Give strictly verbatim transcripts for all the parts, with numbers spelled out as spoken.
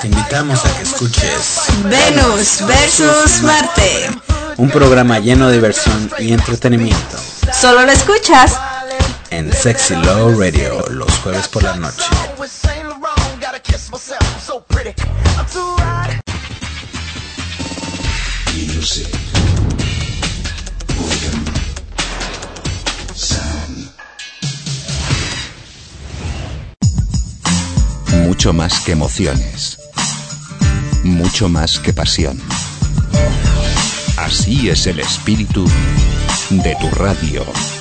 Te invitamos a que escuches Venus versus Marte, un programa lleno de diversión y entretenimiento. Solo lo escuchas en Sexy Low Radio los jueves por la noche. Music, rhythm, sound. Mucho más que emociones, mucho más que pasión. Así es el espíritu de tu radio.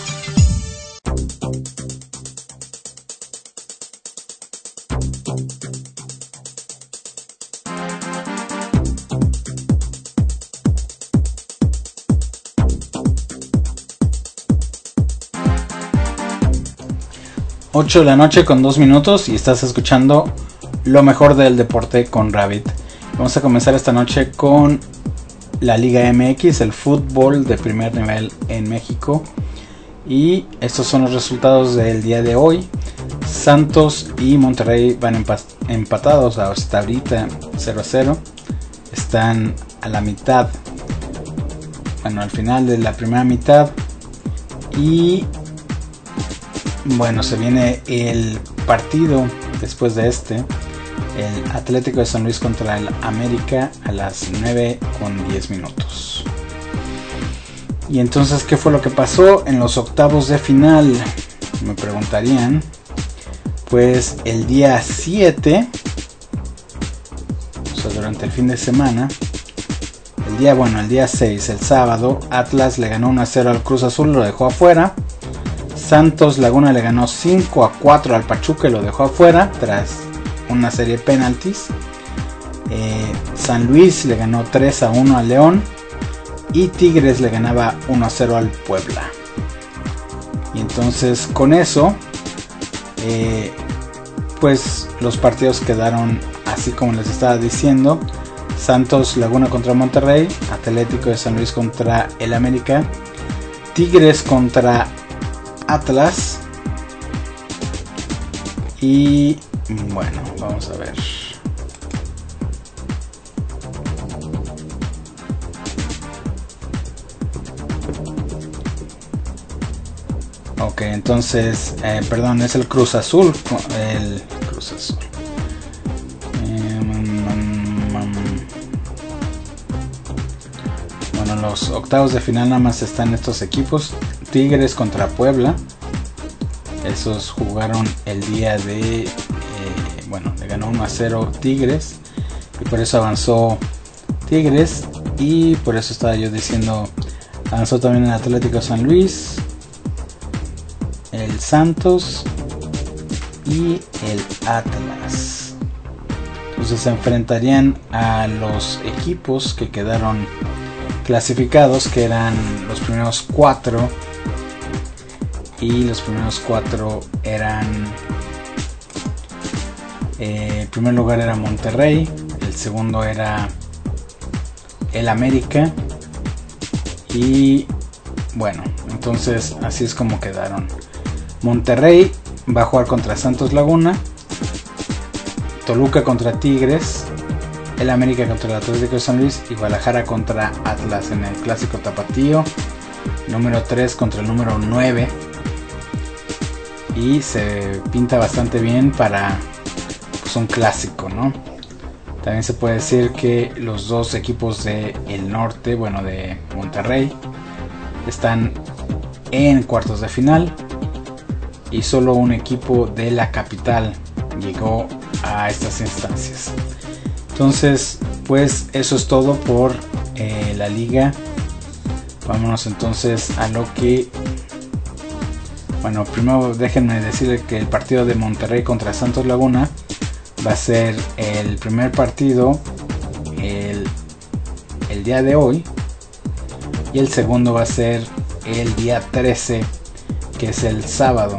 ocho de la noche con dos minutos y estás escuchando lo mejor del deporte con Rabbit. Vamos a comenzar esta noche con la Liga M X, el fútbol de primer nivel en México. Y estos son los resultados del día de hoy. Santos y Monterrey van empatados hasta ahorita cero a cero. Están a la mitad, bueno, al final de la primera mitad. Y bueno, se viene el partido después de este, el Atlético de San Luis contra el América a las nueve con diez minutos. Y entonces, ¿qué fue lo que pasó en los octavos de final? Me preguntarían. Pues el día siete, o sea, durante el fin de semana, el día, bueno, el día seis, el sábado, Atlas le ganó uno a cero al Cruz Azul, lo dejó afuera. Santos Laguna le ganó cinco a cuatro al Pachuca y lo dejó afuera tras una serie de penaltis. Eh, San Luis le ganó tres a uno al León y Tigres le ganaba uno a cero al Puebla. Y entonces con eso, eh, pues los partidos quedaron así como les estaba diciendo. Santos Laguna contra Monterrey, Atlético de San Luis contra el América, Tigres contra Atlas. Y bueno, vamos a ver. Ok, entonces, eh, perdón, es el Cruz Azul. El Cruz Azul. Eh, bueno, los octavos de final nada más están estos equipos. Tigres contra Puebla. Esos jugaron el día de... Eh, bueno, le ganó uno a cero Tigres. Y por eso avanzó Tigres. Y por eso estaba yo diciendo... Avanzó también el Atlético San Luis. El Santos. Y el Atlas. Entonces se enfrentarían a los equipos que quedaron clasificados. Que eran los primeros cuatro. Y los primeros cuatro eran, eh, el primer lugar era Monterrey, el segundo era el América. Y bueno, entonces así es como quedaron. Monterrey va a jugar contra Santos Laguna, Toluca contra Tigres, el América contra el Atlético de San Luis y Guadalajara contra Atlas en el clásico tapatío. Número tres contra el número nueve. Y se pinta bastante bien para, pues, un clásico, ¿no? También se puede decir que los dos equipos del norte, bueno, de Monterrey, están en cuartos de final. Y solo un equipo de la capital llegó a estas instancias. Entonces, pues eso es todo por eh, la liga. Vámonos entonces a lo que... Bueno, primero déjenme decirles que el partido de Monterrey contra Santos Laguna va a ser el primer partido el, el día de hoy. Y el segundo va a ser el día trece, que es el sábado.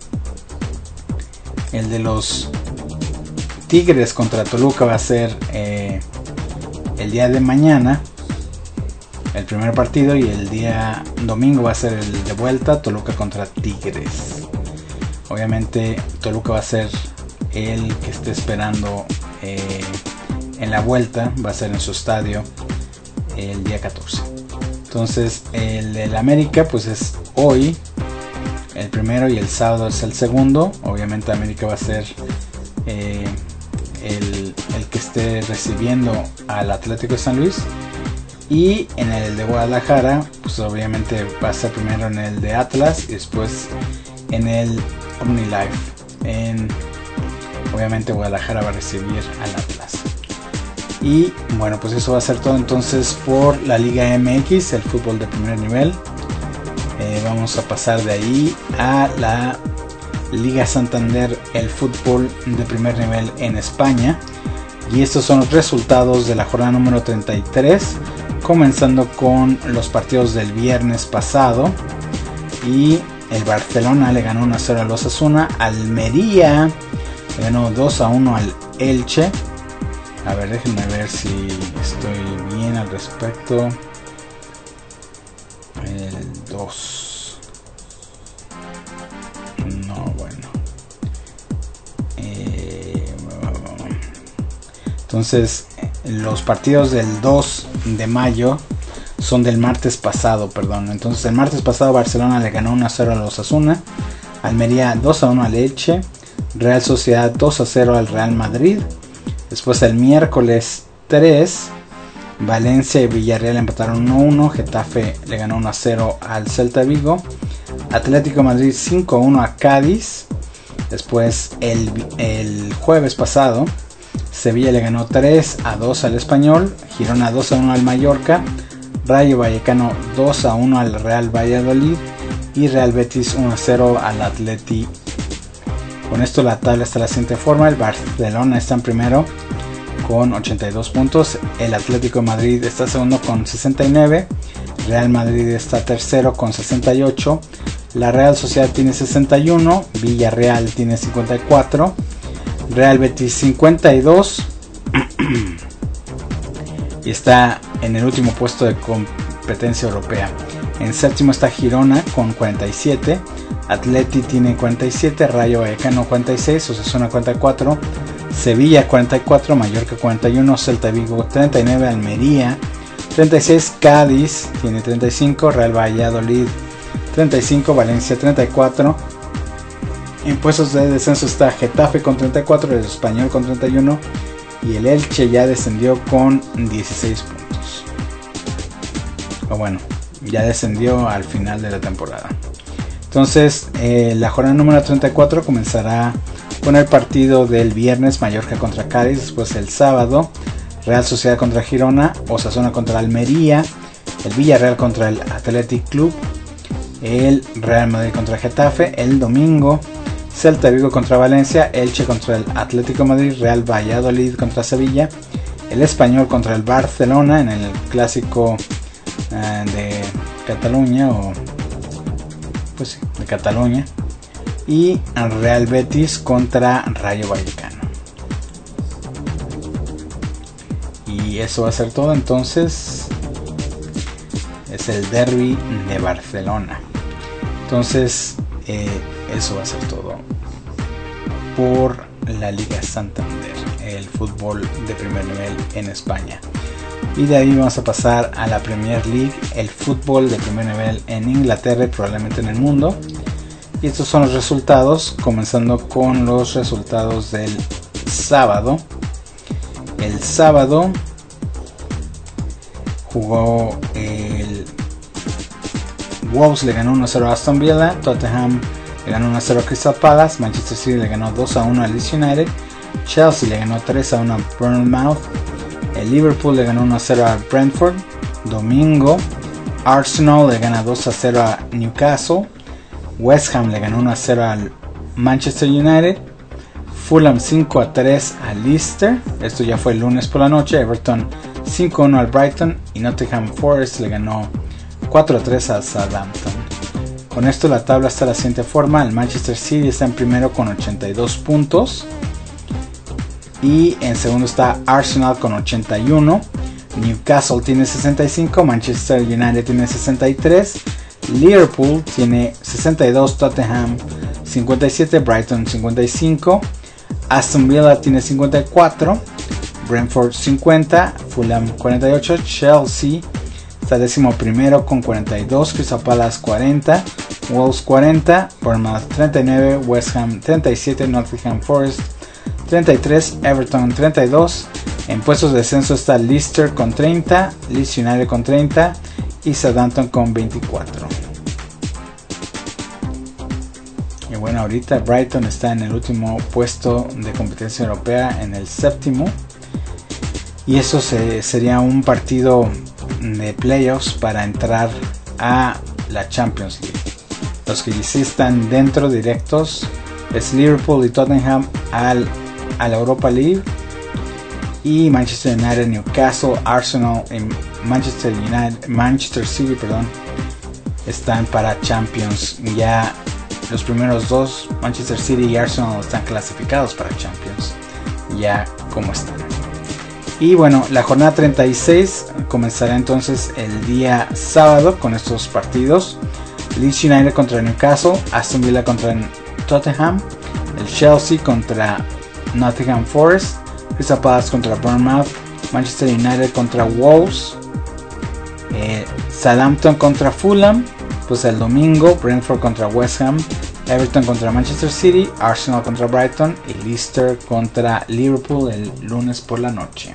El de los Tigres contra Toluca va a ser eh, el día de mañana, el primer partido, y el día domingo va a ser el de vuelta, Toluca contra Tigres. Obviamente Toluca va a ser el que esté esperando eh, en la vuelta va a ser en su estadio el día catorce. Entonces el, el América pues es hoy el primero y el sábado es el segundo. Obviamente América va a ser eh, el, el que esté recibiendo al Atlético de San Luis. Y en el de Guadalajara pues obviamente va a ser primero en el de Atlas y después en el OmniLife. En, obviamente Guadalajara va a recibir al Atlas. Y bueno, pues eso va a ser todo entonces por la Liga M X, el fútbol de primer nivel. Eh, vamos a pasar de ahí a la Liga Santander, el fútbol de primer nivel en España. Y estos son los resultados de la jornada número treinta y tres, comenzando con los partidos del viernes pasado. Y el Barcelona le ganó uno a cero al Osasuna. Almería le ganó dos a uno al Elche. A ver, déjenme ver si estoy bien al respecto. El dos. No, bueno. Eh, entonces, los partidos del dos de mayo son del martes pasado, perdón. Entonces, el martes pasado Barcelona le ganó uno a cero al Osasuna. Almería dos a uno al Elche. Real Sociedad dos a cero al Real Madrid. Después el miércoles tres, Valencia y Villarreal empataron uno a uno. Getafe le ganó uno a cero al Celta Vigo. Atlético de Madrid cinco a uno a Cádiz. Después el, el jueves pasado, Sevilla le ganó tres a dos al Español. Girona dos a uno al Mallorca. Rayo Vallecano dos a uno al Real Valladolid. Y Real Betis uno a cero al Atleti. Con esto la tabla está de la siguiente forma. El Barcelona está en primero con ochenta y dos puntos. El Atlético de Madrid está segundo con sesenta y nueve. Real Madrid está tercero con sesenta y ocho. La Real Sociedad tiene sesenta y uno. Villarreal tiene cincuenta y cuatro. Real Betis cincuenta y dos. Y está en el último puesto de competencia europea. En séptimo está Girona con cuarenta y siete. Atleti tiene cuarenta y siete, Rayo Vallecano cuarenta y seis, Osasuna cuarenta y cuatro, Sevilla cuarenta y cuatro, Mallorca cuarenta y uno, Celta Vigo treinta y nueve, Almería treinta y seis, Cádiz tiene treinta y cinco, Real Valladolid treinta y cinco, Valencia treinta y cuatro. En puestos de descenso está Getafe con treinta y cuatro, el Español con treinta y uno y el Elche ya descendió con dieciséis puntos. O bueno, ya descendió al final de la temporada. Entonces eh, la jornada número treinta y cuatro comenzará con el partido del viernes, Mallorca contra Cádiz. Después el sábado, Real Sociedad contra Girona, Osasuna contra Almería, el Villarreal contra el Athletic Club, el Real Madrid contra Getafe. El domingo, Celta Vigo contra Valencia, Elche contra el Atlético de Madrid, Real Valladolid contra Sevilla, el Español contra el Barcelona en el clásico eh, de Cataluña o pues sí, de Cataluña, y el Real Betis contra Rayo Vallecano. Y eso va a ser todo. Entonces es el derbi de Barcelona. Entonces eh, eso va a ser todo por la Liga Santander, el fútbol de primer nivel en España. Y de ahí vamos a pasar a la Premier League, el fútbol de primer nivel en Inglaterra y probablemente en el mundo. Y estos son los resultados, comenzando con los resultados del sábado. El sábado jugó el Wolves, le ganó uno a cero a Aston Villa, Tottenham le ganó uno a cero a Crystal Palace, Manchester City le ganó dos a uno a Leeds United, Chelsea le ganó tres a uno a Bournemouth. El Liverpool le ganó uno a cero a Brentford. Domingo, Arsenal le gana dos a cero a Newcastle. West Ham le ganó uno a cero al Manchester United. Fulham cinco a tres a Leicester. Esto ya fue el lunes por la noche. Everton cinco a uno al Brighton. Y Nottingham Forest le ganó cuatro a tres a Southampton. Con esto la tabla está de la siguiente forma. El Manchester City está en primero con ochenta y dos puntos. Y en segundo está Arsenal con ochenta y uno. Newcastle tiene sesenta y cinco. Manchester United tiene sesenta y tres. Liverpool tiene sesenta y dos. Tottenham cincuenta y siete. Brighton cincuenta y cinco. Aston Villa tiene cincuenta y cuatro. Brentford cincuenta, Fulham cuarenta y ocho, Chelsea está décimo primero con cuarenta y dos, Crystal Palace cuarenta, Wolves cuarenta, Bournemouth treinta y nueve, West Ham treinta y siete, Nottingham Forest treinta y tres, Everton treinta y dos. En puestos de descenso está Leicester con treinta, Leeds United con treinta y Southampton con veinticuatro. Y bueno, ahorita Brighton está en el último puesto de competencia europea, en el séptimo. Y eso se, sería un partido de playoffs para entrar a la Champions League. Los que sí están dentro directos es Liverpool y Tottenham al, a la Europa League. Y Manchester United, Newcastle, Arsenal y Manchester United, Manchester City, perdón, están para Champions. Ya los primeros dos, Manchester City y Arsenal, están clasificados para Champions. Ya como están. Y bueno, la jornada treinta y seis comenzará entonces el día sábado con estos partidos. Leeds United contra Newcastle, Aston Villa contra Tottenham, el Chelsea contra Nottingham Forest, Crystal Palace contra Bournemouth, Manchester United contra Wolves, eh, Southampton contra Fulham, pues el domingo Brentford contra West Ham, Everton contra Manchester City, Arsenal contra Brighton y Leicester contra Liverpool el lunes por la noche.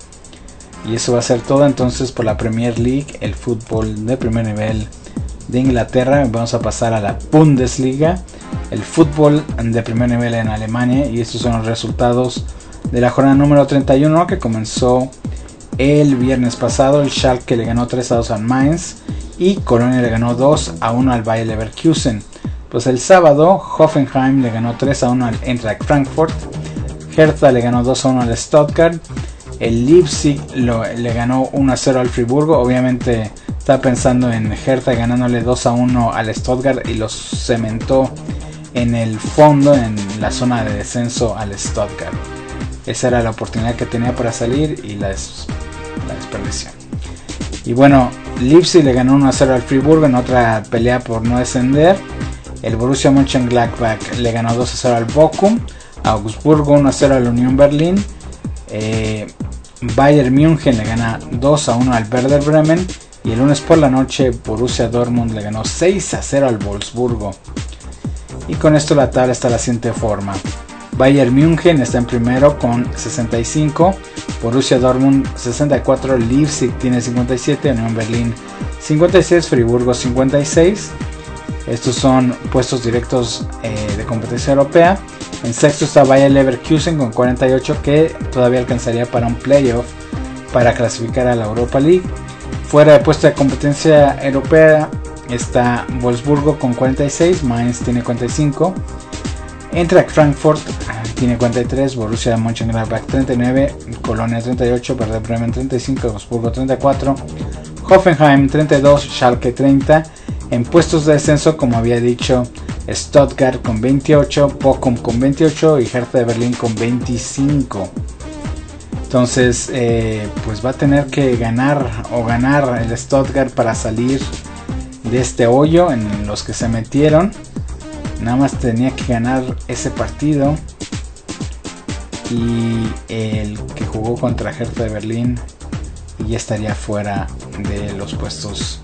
Y eso va a ser todo entonces por la Premier League, el fútbol de primer nivel de Inglaterra. Vamos a pasar a la Bundesliga, el fútbol de primer nivel en Alemania, y estos son los resultados de la jornada número treinta y uno que comenzó el viernes pasado. El Schalke le ganó tres a dos al Mainz y Colonia le ganó dos a uno al Bayer Leverkusen. Pues el sábado Hoffenheim le ganó tres a uno al Eintracht Frankfurt, Hertha le ganó dos a uno al Stuttgart, el Leipzig lo, le ganó uno a cero al Friburgo. Obviamente estaba pensando en Hertha ganándole dos a uno al Stuttgart y los cementó en el fondo, en la zona de descenso al Stuttgart. Esa era la oportunidad que tenía para salir y la, des, la desperdició. Y bueno, Leipzig le ganó uno a cero al Friburgo en otra pelea por no descender. El Borussia Mönchengladbach le ganó dos a cero al Bochum. Augsburgo uno a cero al Unión Berlín. Eh, Bayern München le gana dos a uno al Werder Bremen. Y el lunes por la noche Borussia Dortmund le ganó seis a cero al Wolfsburgo. Y con esto la tabla está de la siguiente forma. Bayern München está en primero con sesenta y cinco, Borussia Dortmund sesenta y cuatro, Leipzig tiene cincuenta y siete, Unión Berlín cincuenta y seis, Friburgo cincuenta y seis. Estos son puestos directos eh, de competencia europea. En sexto está Bayer Leverkusen con cuarenta y ocho, que todavía alcanzaría para un playoff para clasificar a la Europa League. Fuera de puesto de competencia europea está Wolfsburgo con cuarenta y seis, Mainz tiene cuarenta y cinco. Eintracht Frankfurt tiene cuarenta y tres, Borussia Mönchengladbach treinta y nueve, Colonia treinta y ocho, Werder Bremen treinta y cinco, Augsburgo treinta y cuatro, Hoffenheim treinta y dos, Schalke treinta. En puestos de descenso, como había dicho, Stuttgart con veintiocho, Bochum con veintiocho y Hertha de Berlín con veinticinco. Entonces, eh, pues va a tener que ganar o ganar el Stuttgart para salir de este hoyo en los que se metieron. Nada más tenía que ganar ese partido y el que jugó contra Hertha de Berlín y ya estaría fuera de los puestos.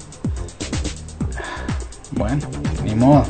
Bueno, ni modo.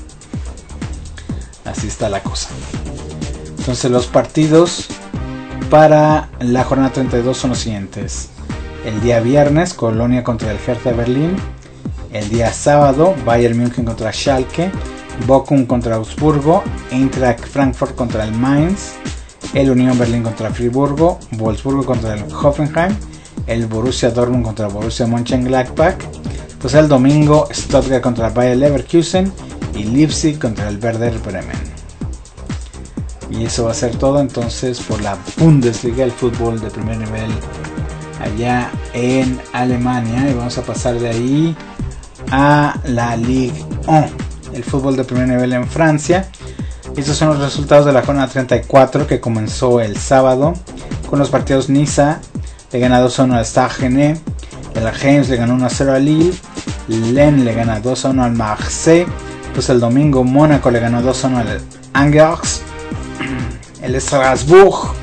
Así está la cosa. Entonces los partidos para la jornada treinta y dos son los siguientes. El día viernes, Colonia contra el Hertha de Berlín. El día sábado, Bayern München contra Schalke, Bochum contra Augsburgo, Eintracht Frankfurt contra el Mainz, el Unión Berlín contra Friburgo, Wolfsburgo contra el Hoffenheim, el Borussia Dortmund contra Borussia Mönchengladbach. Pues el domingo, Stuttgart contra el Bayer Leverkusen y Leipzig contra el Werder Bremen. Y eso va a ser todo entonces por la Bundesliga, el fútbol de primer nivel allá en Alemania. Y vamos a pasar de ahí a la Ligue uno, el fútbol de primer nivel en Francia. Estos son los resultados de la jornada treinta y cuatro que comenzó el sábado con los partidos. Niza le gana dos a uno al Stade Rennais, el Reims le ganó uno a cero al Lille, Lens le gana dos a uno al Marseille. Pues el domingo Mónaco le ganó dos a uno al Angers, el Strasbourg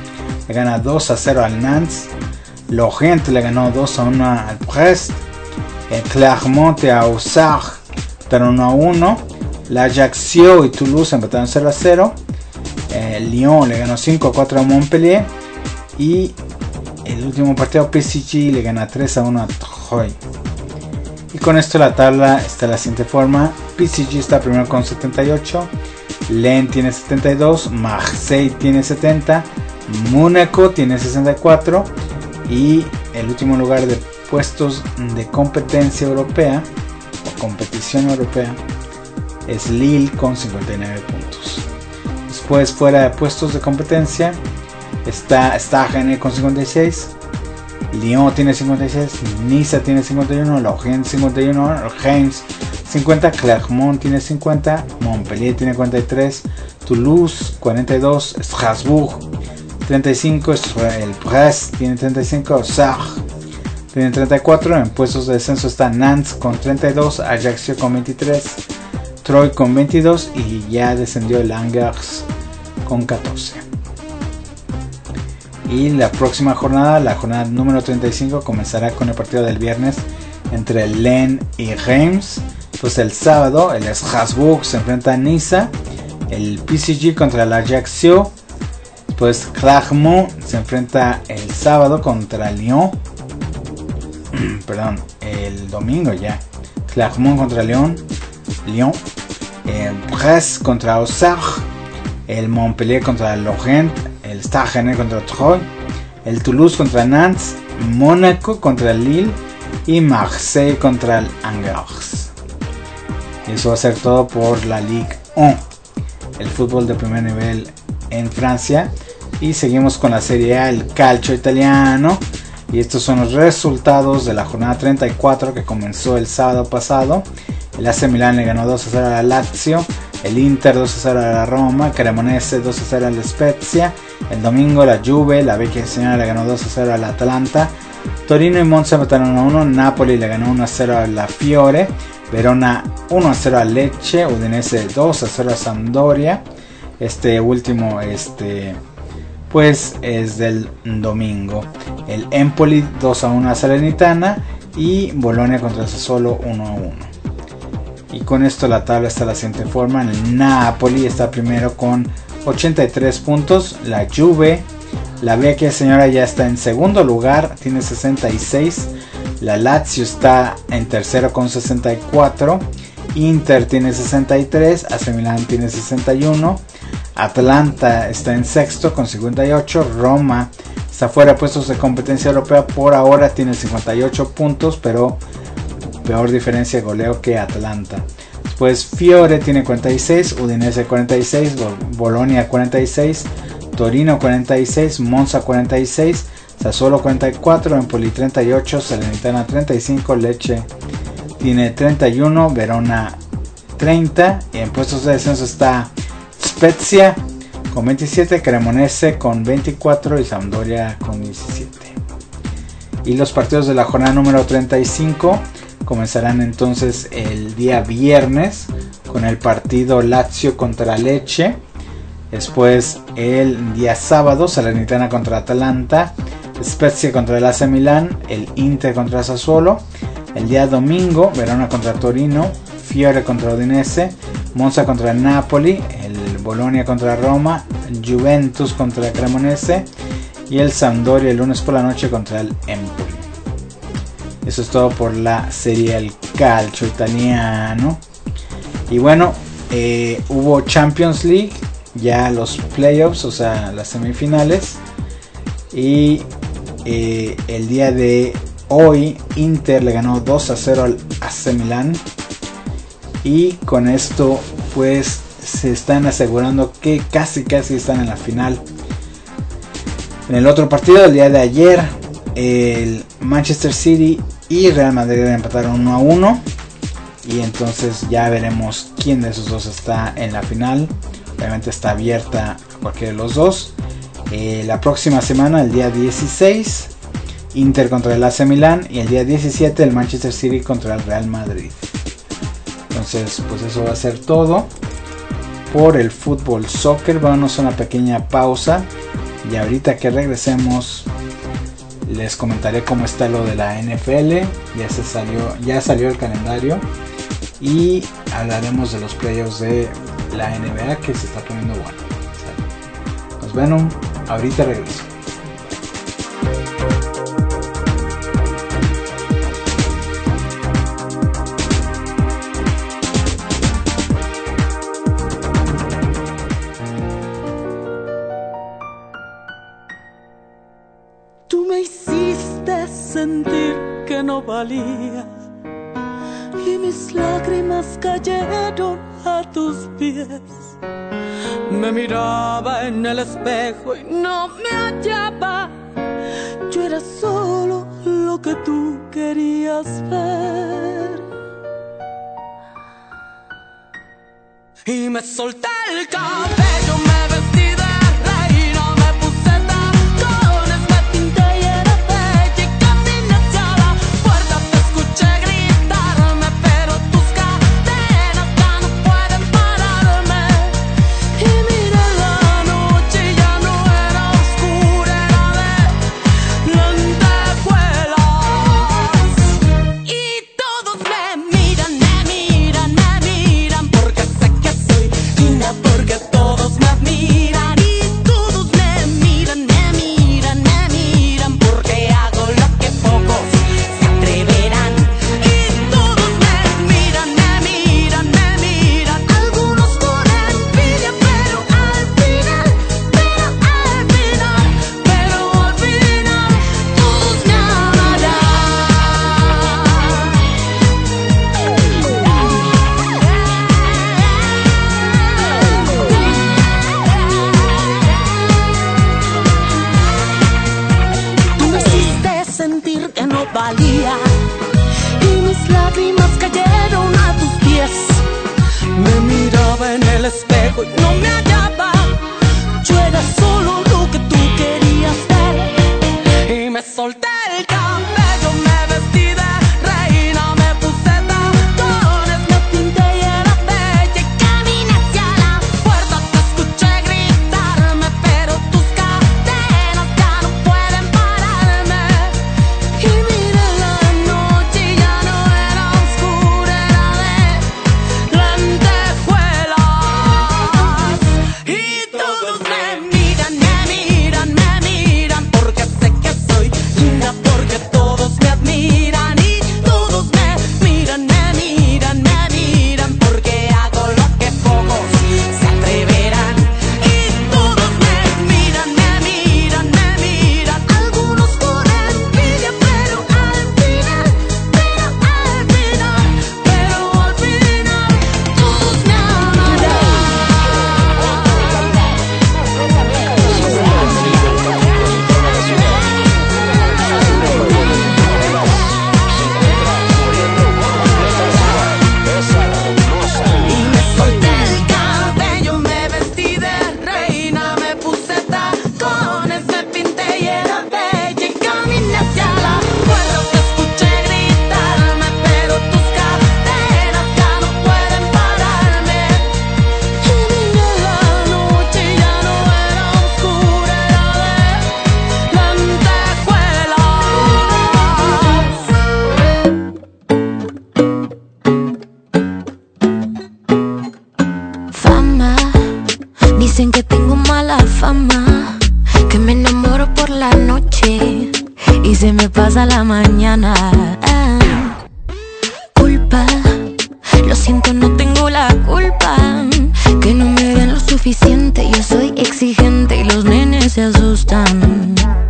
le gana dos a cero al Nantes. Lorient le ganó dos a uno al Brest. El Clermont a Auxerre empataron uno a uno. La Ajaccio y Toulouse empataron cero a cero. El Lyon le ganó cinco a cuatro a Montpellier. Y el último partido, P S G le gana tres a uno a Troyes. Y con esto la tabla está de la siguiente forma. P S G está primero con setenta y ocho. Lens tiene setenta y dos. Marseille tiene setenta. Mónaco tiene sesenta y cuatro. Y el último lugar de puestos de competencia europea o competición europea es Lille con cincuenta y nueve puntos. Después, fuera de puestos de competencia, está Stade con cincuenta y seis. Lyon tiene cincuenta y seis, Niza tiene cincuenta y uno, Lorient cincuenta y uno, Reims cincuenta, Clermont tiene cincuenta, Montpellier tiene cuarenta y tres, Toulouse cuarenta y dos, Strasbourg treinta y cinco, el Brest tiene treinta y cinco, Auxerre tiene treinta y cuatro. En puestos de descenso está Nantes con treinta y dos, Ajaccio con veintitrés, Troyes con veintidós y ya descendió el Angers con catorce. Y la próxima jornada, la jornada número treinta y cinco, comenzará con el partido del viernes entre Lens y Reims. Pues el sábado el Strasbourg se enfrenta a Niza, el P S G contra el Ajaccio. Pues Clermont se enfrenta el sábado contra Lyon. Perdón, el domingo ya. Clermont contra Lyon. Lyon. El Brest contra Auxerre. El Montpellier contra Lorient. El Stade contra Troyes. El Toulouse contra Nantes. Mónaco contra Lille. Y Marseille contra el Angers. Y eso va a ser todo por la Ligue uno. El fútbol de primer nivel en Francia. Y seguimos con la Serie A, el calcio italiano. Y estos son los resultados de la jornada treinta y cuatro que comenzó el sábado pasado. El A C Milan le ganó dos a cero a la Lazio. El Inter dos a cero a la Roma. Cremonese dos a cero al Spezia. El domingo la Juve, la Vecchia Signora, le ganó dos a cero al Atalanta. Torino y Monza empataron uno a uno. Napoli le ganó uno a cero a la Fiore. Verona uno a cero a Lecce. Udinese dos a cero a Sampdoria. Este último, este... pues es del domingo. El Empoli dos a uno a Salernitana y Bolonia contra Sassuolo uno a uno. Y con esto la tabla está de la siguiente forma. El Napoli está primero con ochenta y tres puntos. La Juve, la Vecchia Señora, ya está en segundo lugar, tiene sesenta y seis. La Lazio está en tercero con sesenta y cuatro. Inter tiene sesenta y tres. A C Milan tiene sesenta y uno. Atlanta está en sexto con cincuenta y ocho. Roma está fuera de puestos de competencia europea por ahora, tiene cincuenta y ocho puntos, pero peor diferencia de goleo que Atlanta. Después Fiore tiene cuarenta y seis, Udinese cuarenta y seis, Bolonia cuarenta y seis, Torino cuarenta y seis, Monza cuarenta y seis, Sassuolo cuarenta y cuatro, Empoli treinta y ocho, Salernitana treinta y cinco, Lecce tiene treinta y uno, Verona treinta. Y en puestos de descenso está Spezia con veintisiete, Cremonese con veinticuatro y Sampdoria con diecisiete. Y los partidos de la jornada número treinta y cinco comenzarán entonces el día viernes con el partido Lazio contra Lecce. Después el día sábado Salernitana contra Atalanta, Spezia contra el A C Milan, el Inter contra Sassuolo. El día domingo Verona contra Torino, Fiore contra Udinese, Monza contra Napoli, el Bolonia contra Roma, Juventus contra Cremonese y el Sampdoria el lunes por la noche contra el Empoli. Eso es todo por la Serie del Calcio italiano. Y bueno, eh, hubo Champions League, ya los playoffs, o sea, las semifinales. Y eh, el día de hoy Inter le ganó dos a cero al A C Milan. Y con esto pues se están asegurando que casi casi están en la final. En el otro partido del día de ayer, el Manchester City y Real Madrid empataron uno a uno. Y entonces ya veremos quién de esos dos está en la final. Obviamente está abierta a cualquiera de los dos. Eh, la próxima semana, el día dieciséis, Inter contra el A C Milan. Y el día diecisiete, el Manchester City contra el Real Madrid. Entonces pues eso va a ser todo por el fútbol soccer. Vamos a una pequeña pausa Y ahorita que regresemos les comentaré cómo está lo de la N F L. Ya se salió, ya salió el calendario y hablaremos de los playoffs de la N B A que se está poniendo bueno. Nos vemos, ahorita regreso. Tú me hiciste sentir que no valía y mis lágrimas cayeron a tus pies. Me miraba en el espejo y no me hallaba. Yo era solo lo que tú querías ver. Y me solté el cabello, me vestí de reina, me puse tacones, me pinté y era bella y caminé hacia la puerta. Te escuché gritarme, pero tus cadenas ya no pueden pararme. Y mira, la noche ya no era oscura, era de lentejuelas. Y todos me miran, me miran, me miran, porque sé que soy linda, porque todos me admiran. Y todos me miran, me miran, me miran, porque hago lo que pocos se atreverán. Y todos me miran, me miran, me miran, algunos por envidia, pero al final, pero al final, pero al final, todos me amarán. Tú me hiciste sentir que no valía y mis lágrimas cayeron a tus pies. Me miraba en el espejo y no me hallaba. Yo era solo lo que tú querías ver. Y me solté el cabello, me vestí de reina, me puse tacones, me pinté y era bella y caminé hacia la puerta. Te escuché gritarme, pero tus cadenas ya no pueden pararme. Y mira, la noche ya no era oscura, era de lentejuelas. Y todos me miran, me miran, me miran, porque sé que soy linda, porque todos me admiran. Y todos me miran, me miran, me miran, porque hago lo que pocos se atreverán. Y todos me miran, me miran, me miran, algunos por envidia, pero al final, pero al final, pero al final, todos me amarán. Y me solté el cabello, me vestí de reina, me puse tacones, me pinté y era bella y caminé hacia la puerta. Te escuché gritarme, pero tus cadenas ya no pueden pararme. Y mira, la noche ya no era oscura, era de lentejuelas. Fama, dicen que tengo mala fama, que me enamoro por la noche y se me pasa la mañana. Ah, culpa, lo siento, no tengo la culpa, que no me den lo suficiente. Yo soy exigente y los nenes se asustan.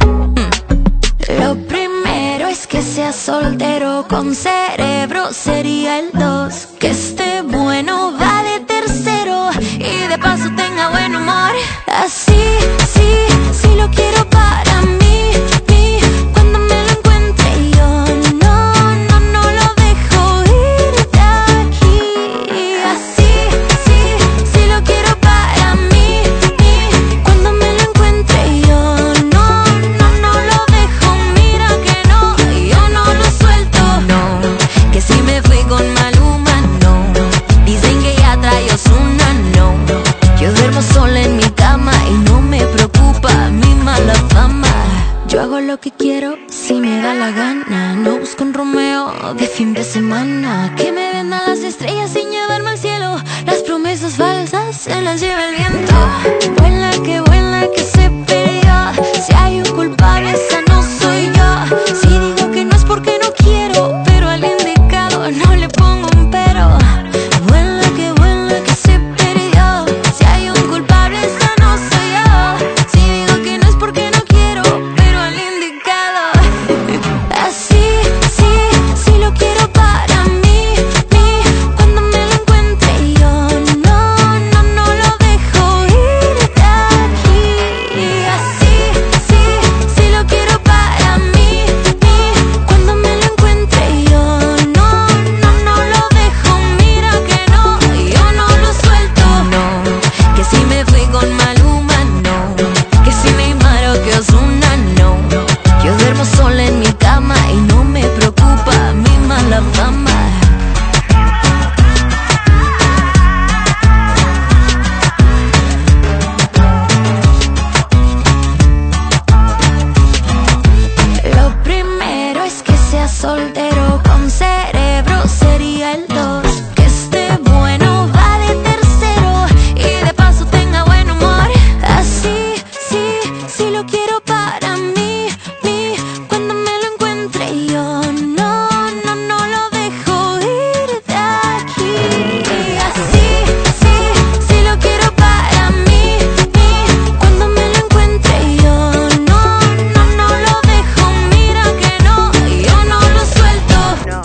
Lo primero es que sea soltero con cerebro, sería el dos. Que esté bueno va de tercero y de paso tenga buen humor. Así, sí, sí lo quiero para mí, mí. Cuando me lo encuentre yo no, no, no lo dejo ir de aquí. Así, sí, sí lo quiero para mí, mí. Cuando me lo encuentre yo no, no, no lo dejo. Mira que no, yo no lo suelto. No, que si me fui con Maluma, no. Dicen que ya trae Ozuna, no. Yo duermo sola en mi cama y no hago lo que quiero si me da la gana. No busco un Romeo de fin de semana que me vendan las estrellas sin llevarme al cielo. Las promesas falsas se las lleva el viento. Vuela que vuela que se perdió. Si hay un culpable esa no soy yo. Si digo que no es porque no quiero, pero al indicado no le pongo un pero. Vuela que vuela que se perdió. Si hay un culpable esa no soy yo. Si digo que no es porque no quiero, pero al indicado. Así, sí, sí lo quiero para mí, mí. Cuando me lo encuentre yo, no, no, no lo dejo ir de aquí. Así, sí, sí lo quiero para mí, mí. Cuando me lo encuentre yo, no, no, no lo dejo. Mira que no, yo no lo suelto. No, que si me fui con Maluma, no. Que si Neymar o que Ozuna, no. Yo duermo sola en mi cama y no me preocupa mi mala fama. Lo primero es que sea soltero con cerebro, sería el dos. Que esté bueno, va de tercero y de paso tenga buen humor. Así, sí, sí lo quiero para mí, mí. Cuando me lo encuentre yo, no, no, no lo dejo ir de aquí. Así, sí, sí lo quiero para mí, mí. Cuando me lo encuentre yo, no, no, no lo dejo. Mira que no, yo no lo suelto.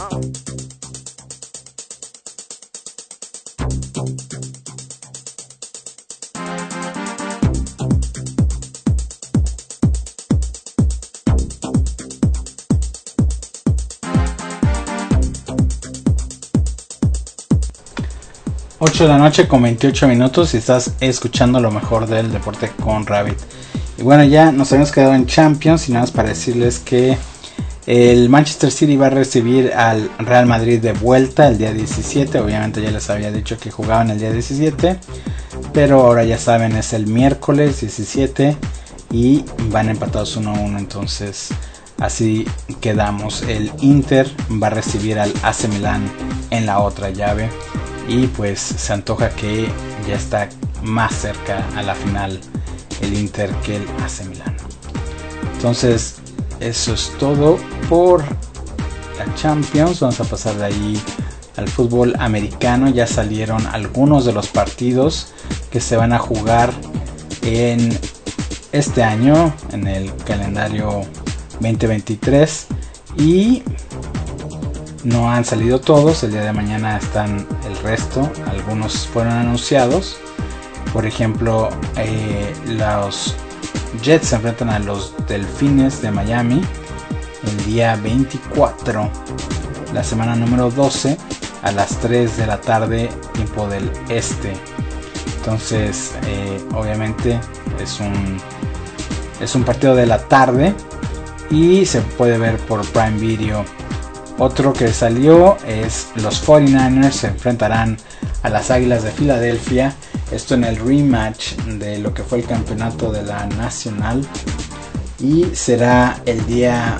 ocho de la noche con veintiocho minutos y estás escuchando lo mejor del deporte con Rabbit. Y bueno, ya nos habíamos quedado en Champions y nada más para decirles que el Manchester City va a recibir al Real Madrid de vuelta el día diecisiete. Obviamente ya les había dicho que jugaban el día diecisiete, pero ahora ya saben, es el miércoles diecisiete y van empatados uno a uno. Entonces así quedamos. El Inter va a recibir al A C Milán en la otra llave. Y pues se antoja que ya está más cerca a la final el Inter que el A C Milán. Entonces eso es todo por la Champions. Vamos a pasar de ahí al fútbol americano. Ya salieron algunos de los partidos que se van a jugar en este año, en el calendario veinte veintitrés. Y no han salido todos. El día de mañana están el resto. Algunos fueron anunciados. Por ejemplo, eh, los Jets se enfrentan a los Delfines de Miami el día veinticuatro, la semana número doce, a las tres de la tarde, tiempo del este. Entonces, eh, obviamente es un es un partido de la tarde y se puede ver por Prime Video. Otro que salió es los cuarenta y nueve ers se enfrentarán a las Águilas de Filadelfia. Esto en el rematch de lo que fue el campeonato de la Nacional. Y será el día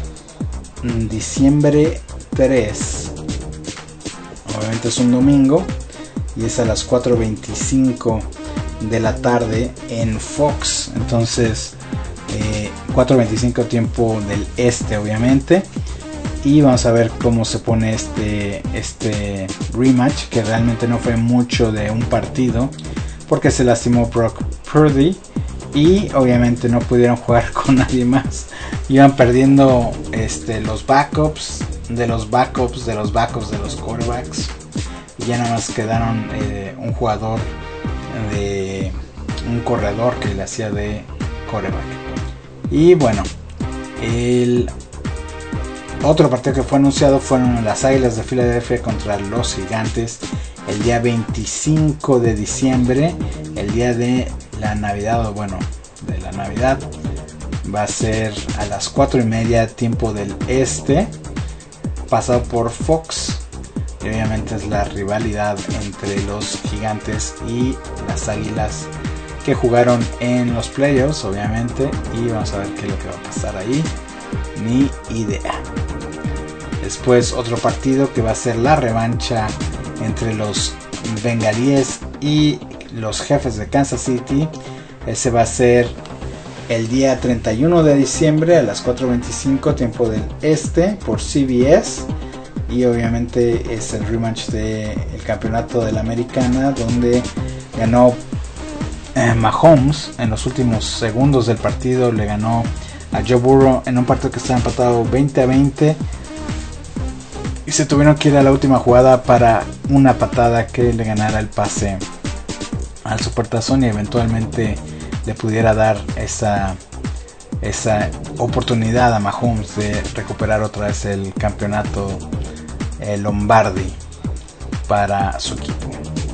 diciembre tres. Obviamente es un domingo. Y es a las cuatro veinticinco de la tarde en Fox. Entonces eh, cuatro veinticinco tiempo del este, obviamente. Y vamos a ver cómo se pone este, este rematch, que realmente no fue mucho de un partido porque se lastimó Brock Purdy y obviamente no pudieron jugar con nadie más. Iban perdiendo este, los backups de los backups de los backups de los quarterbacks. Y ya nada más quedaron eh, un jugador de un corredor que le hacía de quarterback. Y bueno, el otro partido que fue anunciado fueron las Águilas de Filadelfia contra los Gigantes el día veinticinco de diciembre, el día de la Navidad, o bueno, de la Navidad. Va a ser a las cuatro y media tiempo del este, pasado por Fox. Y obviamente es la rivalidad entre los Gigantes y las Águilas, que jugaron en los playoffs, obviamente, y vamos a ver qué es lo que va a pasar ahí. Ni idea. Después otro partido que va a ser la revancha entre los bengalíes y los Jefes de Kansas City. Ese va a ser el día treinta y uno de diciembre a las cuatro veinticinco tiempo del este por C B S. Y obviamente es el rematch del campeonato de la Americana, donde ganó eh, Mahomes en los últimos segundos del partido. Le ganó a Joe Burrow en un partido que estaba empatado veinte a veinte. Y se tuvieron que ir a la última jugada para una patada que le ganara el pase al supertazón y eventualmente le pudiera dar esa, esa oportunidad a Mahomes de recuperar otra vez el campeonato eh, Lombardi para su equipo.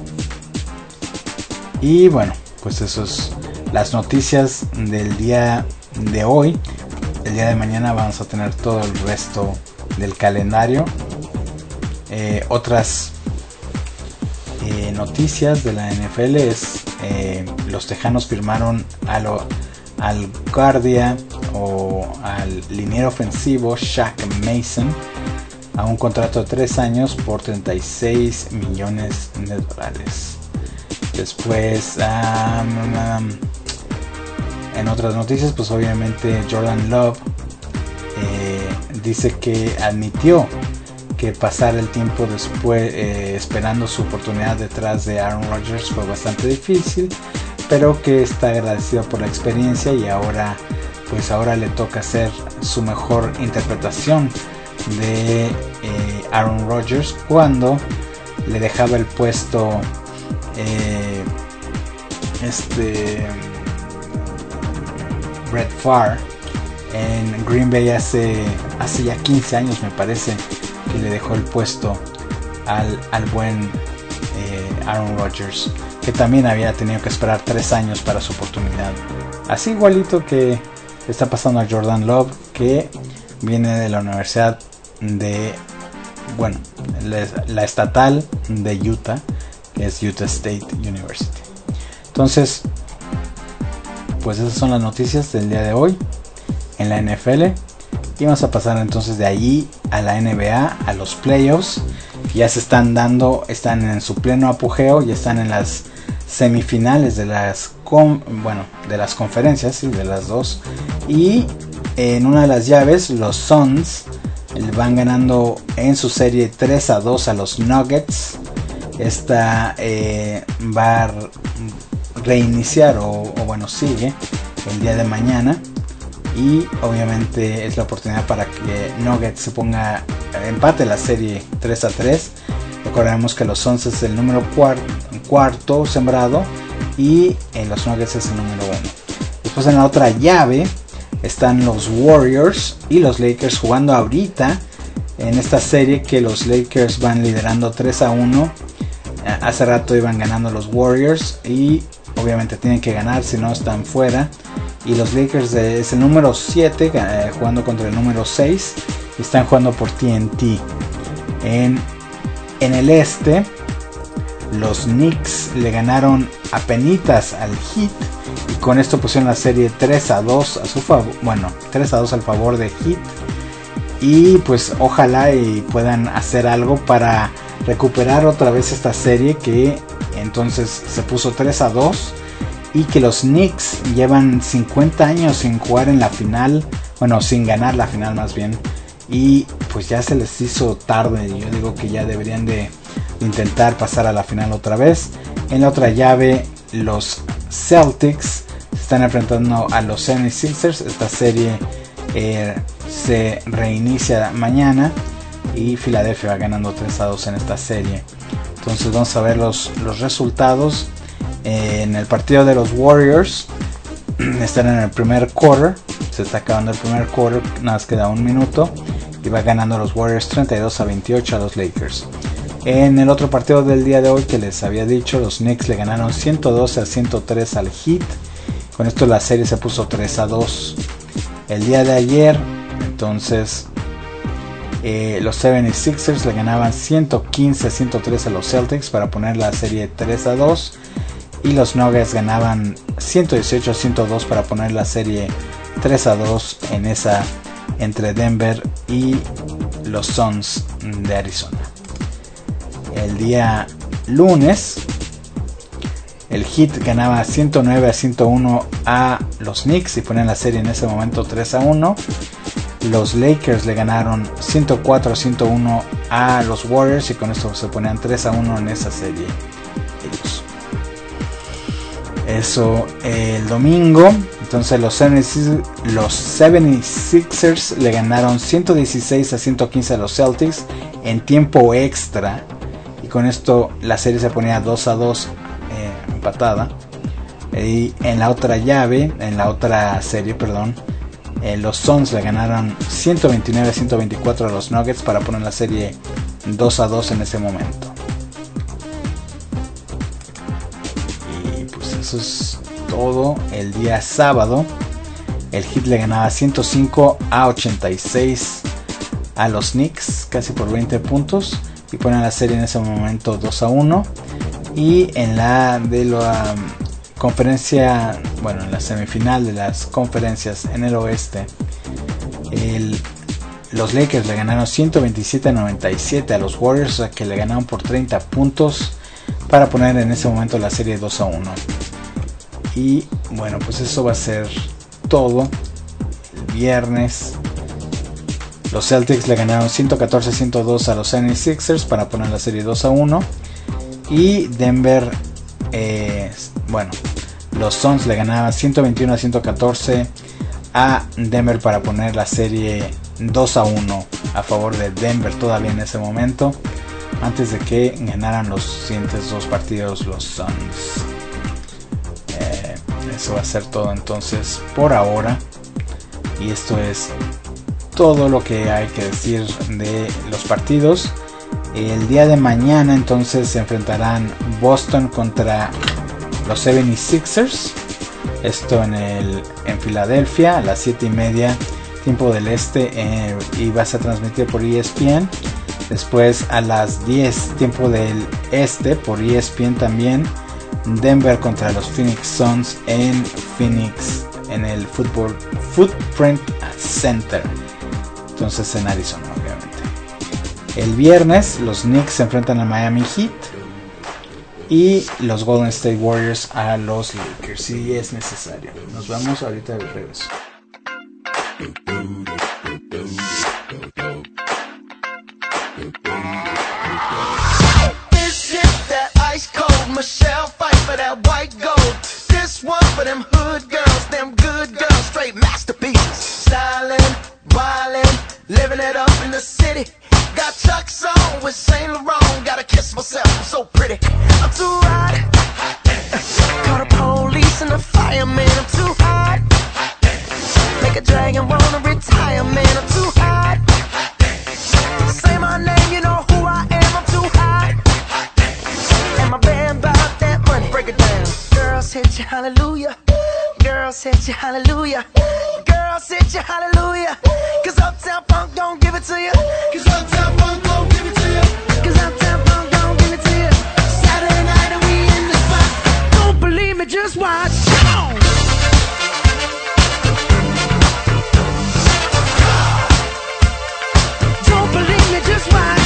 Y bueno, pues eso es las noticias del día de hoy. El día de mañana vamos a tener todo el resto del calendario. Eh, otras eh, noticias de la N F L es eh, los Tejanos firmaron a lo, al guardia o al liniero ofensivo Shaq Mason a un contrato de tres años por treinta y seis millones de dólares. Después um, um, en otras noticias, pues obviamente Jordan Love eh, dice que admitió que pasar el tiempo después eh, esperando su oportunidad detrás de Aaron Rodgers fue bastante difícil, pero que está agradecido por la experiencia y ahora pues ahora le toca hacer su mejor interpretación de eh, Aaron Rodgers cuando le dejaba el puesto eh, este Brett Favre en Green Bay hace, hace ya quince años me parece, que le dejó el puesto al, al buen eh, Aaron Rodgers, que también había tenido que esperar tres años para su oportunidad. Así igualito que está pasando a Jordan Love, que viene de la universidad de, bueno, la, la estatal de Utah, que es Utah State University. Entonces, pues esas son las noticias del día de hoy en la N F L. Y vamos a pasar entonces de allí a la N B A, a los playoffs. Ya se están dando, están en su pleno apogeo, ya están en las semifinales de las con, bueno, de las conferencias, ¿sí? De las dos. Y en una de las llaves, los Suns van ganando en su serie tres a dos a los Nuggets. Esta eh, va a reiniciar o, o bueno, sigue el día de mañana. Y obviamente es la oportunidad para que Nuggets se ponga empate la serie tres a tres. Recordemos que los Suns es el número cuarto, cuarto sembrado y en los Nuggets es el número uno. Después en la otra llave están los Warriors y los Lakers jugando ahorita en esta serie, que los Lakers van liderando tres a uno. Hace rato iban ganando los Warriors y obviamente tienen que ganar, si no están fuera. Y los Lakers eh, es el número siete eh, jugando contra el número seis y están jugando por T N T. En, en el este, los Knicks le ganaron apenitas al Heat y con esto pusieron la serie tres a dos a su favor, bueno, tres a dos al favor de Heat. Y pues ojalá y puedan hacer algo para recuperar otra vez esta serie, que entonces se puso tres a dos. Y que los Knicks llevan cincuenta años sin jugar en la final, bueno, sin ganar la final más bien. Y pues ya se les hizo tarde. Yo digo que ya deberían de intentar pasar a la final otra vez. En la otra llave, los Celtics se están enfrentando a los setenta y seis ers. Esta serie eh, se reinicia mañana y Filadelfia va ganando tres a dos en esta serie. Entonces vamos a ver los, los resultados. En el partido de los Warriors están en el primer quarter, se está acabando el primer quarter, nada más queda un minuto y va ganando los Warriors treinta y dos a veintiocho a los Lakers. En el otro partido del día de hoy que les había dicho, los Knicks le ganaron ciento doce a ciento tres al Heat. Con esto la serie se puso tres a dos. El día de ayer, entonces, eh, los setenta y seis ers le ganaban ciento quince a ciento tres a los Celtics para poner la serie tres a dos. y los Nuggets ganaban ciento dieciocho a ciento dos para poner la serie tres a dos en esa entre Denver y los Suns de Arizona. El día lunes el Heat ganaba ciento nueve a ciento uno a los Knicks y ponían la serie en ese momento tres a uno. Los Lakers le ganaron ciento cuatro a ciento uno a los Warriors y con esto se ponían tres a uno en esa serie ellos. Eso el domingo. Entonces los setenta y seis ers le ganaron ciento dieciséis a ciento quince a los Celtics en tiempo extra. Y con esto la serie se ponía dos a dos eh, empatada. Y en la otra llave, en la otra serie, perdón, eh, los Suns le ganaron ciento veintinueve a ciento veinticuatro a los Nuggets para poner la serie dos a dos en ese momento. Y pues eso es todo. El día sábado el Heat le ganaba ciento cinco a ochenta y seis a los Knicks, casi por veinte puntos, y ponen la serie en ese momento dos a uno. Y en la de la um, conferencia, bueno, en la semifinal de las conferencias en el oeste, el, los Lakers le ganaron ciento veintisiete a noventa y siete a los Warriors, o sea que le ganaron por treinta puntos para poner en ese momento la serie dos a uno. Y bueno, pues eso va a ser todo. El viernes los Celtics le ganaron ciento catorce a ciento dos a los setenta y seis ers para poner la serie dos a uno. Y Denver, eh, bueno, los Suns le ganaban ciento veintiuno a ciento catorce a Denver para poner la serie dos a uno a favor de Denver todavía en ese momento, antes de que ganaran los siguientes dos partidos los Suns. Eh, eso va a ser todo entonces por ahora. Y esto es todo lo que hay que decir de los partidos. El día de mañana entonces se enfrentarán Boston contra los setenta y seis ers. Esto en el en Filadelfia a las siete y media tiempo del este, eh, y va a ser transmitido por E S P N. Después a las diez tiempo del este por E S P N también, Denver contra los Phoenix Suns en Phoenix, en el Football Footprint Center, entonces en Arizona obviamente. El viernes los Knicks se enfrentan a Miami Heat y los Golden State Warriors a los Lakers si es necesario. Nos vemos ahorita de regreso. This is that ice cold Michelle fight for that white gold. This one for them hood girls, them good girls, straight masterpieces. Stylin', wildin', living it up in the city. Got Chuck's on with Saint Laurent. Gotta kiss myself, I'm so pretty. I'm too hot. Call the police and the fireman. I'm too hot. Make a dragon wanna retire, man. I'm too hot. Say my name, you know who I am. I'm too hot. And my band bought that money. Break it down. Girls hit you, hallelujah. Girls hit you, hallelujah. Girls hit you, hallelujah. Cause Uptown Funk don't give it to you. Cause Uptown Funk don't give it to you. Cause Uptown Funk don't give it to you. Saturday night and we in the spot. Don't believe me, just watch. Don't believe me, just watch.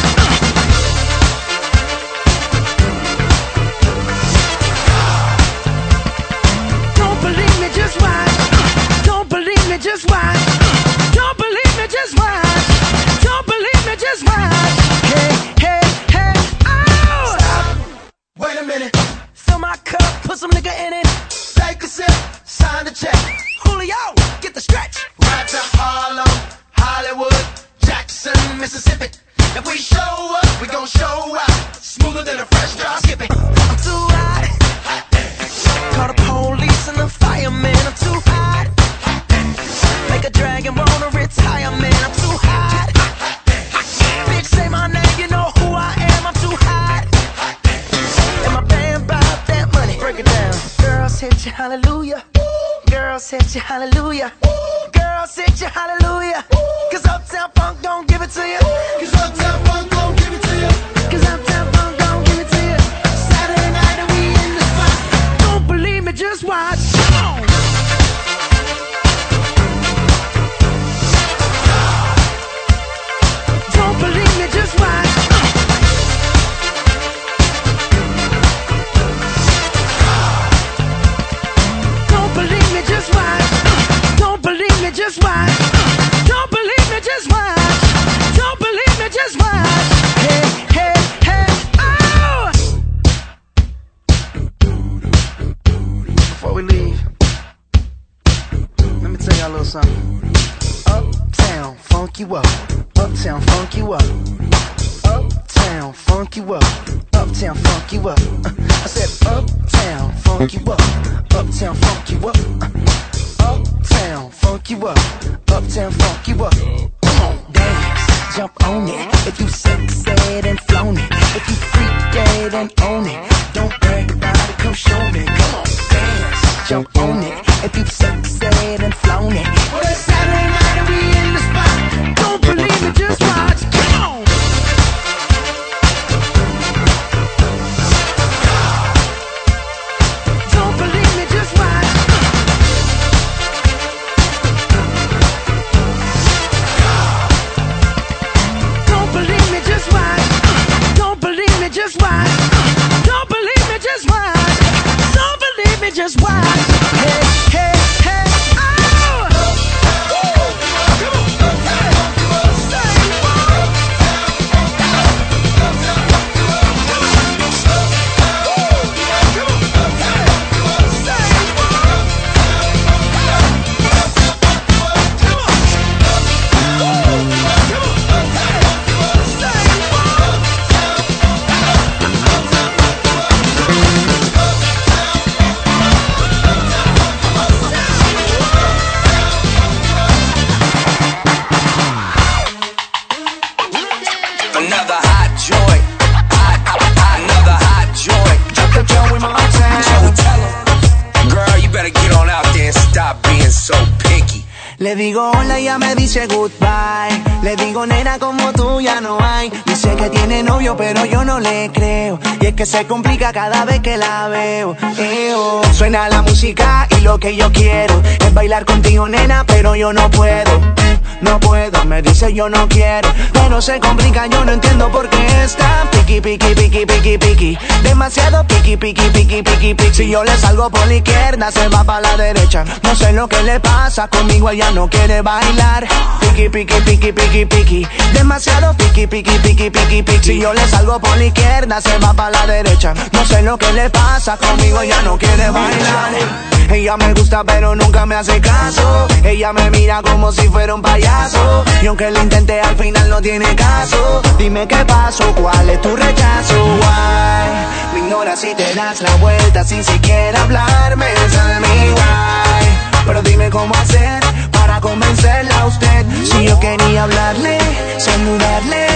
Don't believe me, just watch. Don't believe me, just watch. Don't believe me, just watch. Don't believe me, just watch. Hey, hey, hey, oh! Stop. Wait a minute. Fill my cup, put some nigga in it. Take a sip, sign the check. Julio, get the stretch. Right to Harlem, Hollywood, Jackson, Mississippi. If we show up, we gon' show out. Smoother than a fresh drop. Skip it. I'm too hot. Call the police and the fireman. I'm too hot. Make a dragon wanna retire, man. I'm too hot. Bitch, say my name, you know who I am. I'm too hot. And my band bought that money. Break it down. Girls hit you, hallelujah. Girls hit you, hallelujah. Girls hit you, hallelujah. Cause Uptown Funk don't give it to you. Cause Uptown Funk don't give it to you. Cause Uptown Funk don't give it to you. Saturday night and we in the spot. Don't just watch. Don't believe me, just watch. Don't believe me, just watch. Hey, hey, hey, oh! Before we leave, let me tell y'all a little something. Uptown, funk you up. Uptown, funk you up. Uptown, funk you up. Uptown, funk you up. Uh, I said uptown, funk you up. Uptown, funk you up. Uh, uptown, funk you up. Uptown, funk you up. Come on, dance, jump on it. If you sexed and flown it, if you freaked dead and own it, don't brag about it, come show me. Come on, dance, jump on it. If you sexed and flown it, well, it's Saturday night and we in the spot. Don't believe me, just watch. Come on. Just watch. Don't believe me, just watch. Don't believe me, just watch. Hey, hey, hey, oh! Come on, hey, stay warm. Le digo hola y ella me dice goodbye. Le digo nena como tú ya no hay. Dice que tiene novio pero yo no le creo. Y es que se complica cada vez que la veo. Eo. Suena la música y lo que yo quiero es bailar contigo nena pero yo no puedo. No puedo, me dice yo no quiero. Pero se complica, yo no entiendo por qué está piqui, piqui, piqui, piqui, piqui. Demasiado piqui, piqui, piqui, piqui, piqui. Si yo le salgo por la izquierda, se va para la derecha. No sé lo que le pasa, conmigo ella no quiere bailar. Piqui, piqui, piqui, piqui, piqui. Demasiado piqui, piqui, piqui, piqui, piqui. Si yo le salgo por la izquierda, se va para la derecha. No sé lo que le pasa, conmigo ella no quiere bailar. Ella me gusta pero nunca me hace caso. Ella me mira como si fuera un payaso. Y aunque lo intenté al final no tiene caso. Dime qué pasó, cuál es tu rechazo. Why? Me ignoras y te das la vuelta sin siquiera hablarme. Tell me why. Pero dime cómo hacer para convencerla a usted. Si yo quería hablarle, saludarle,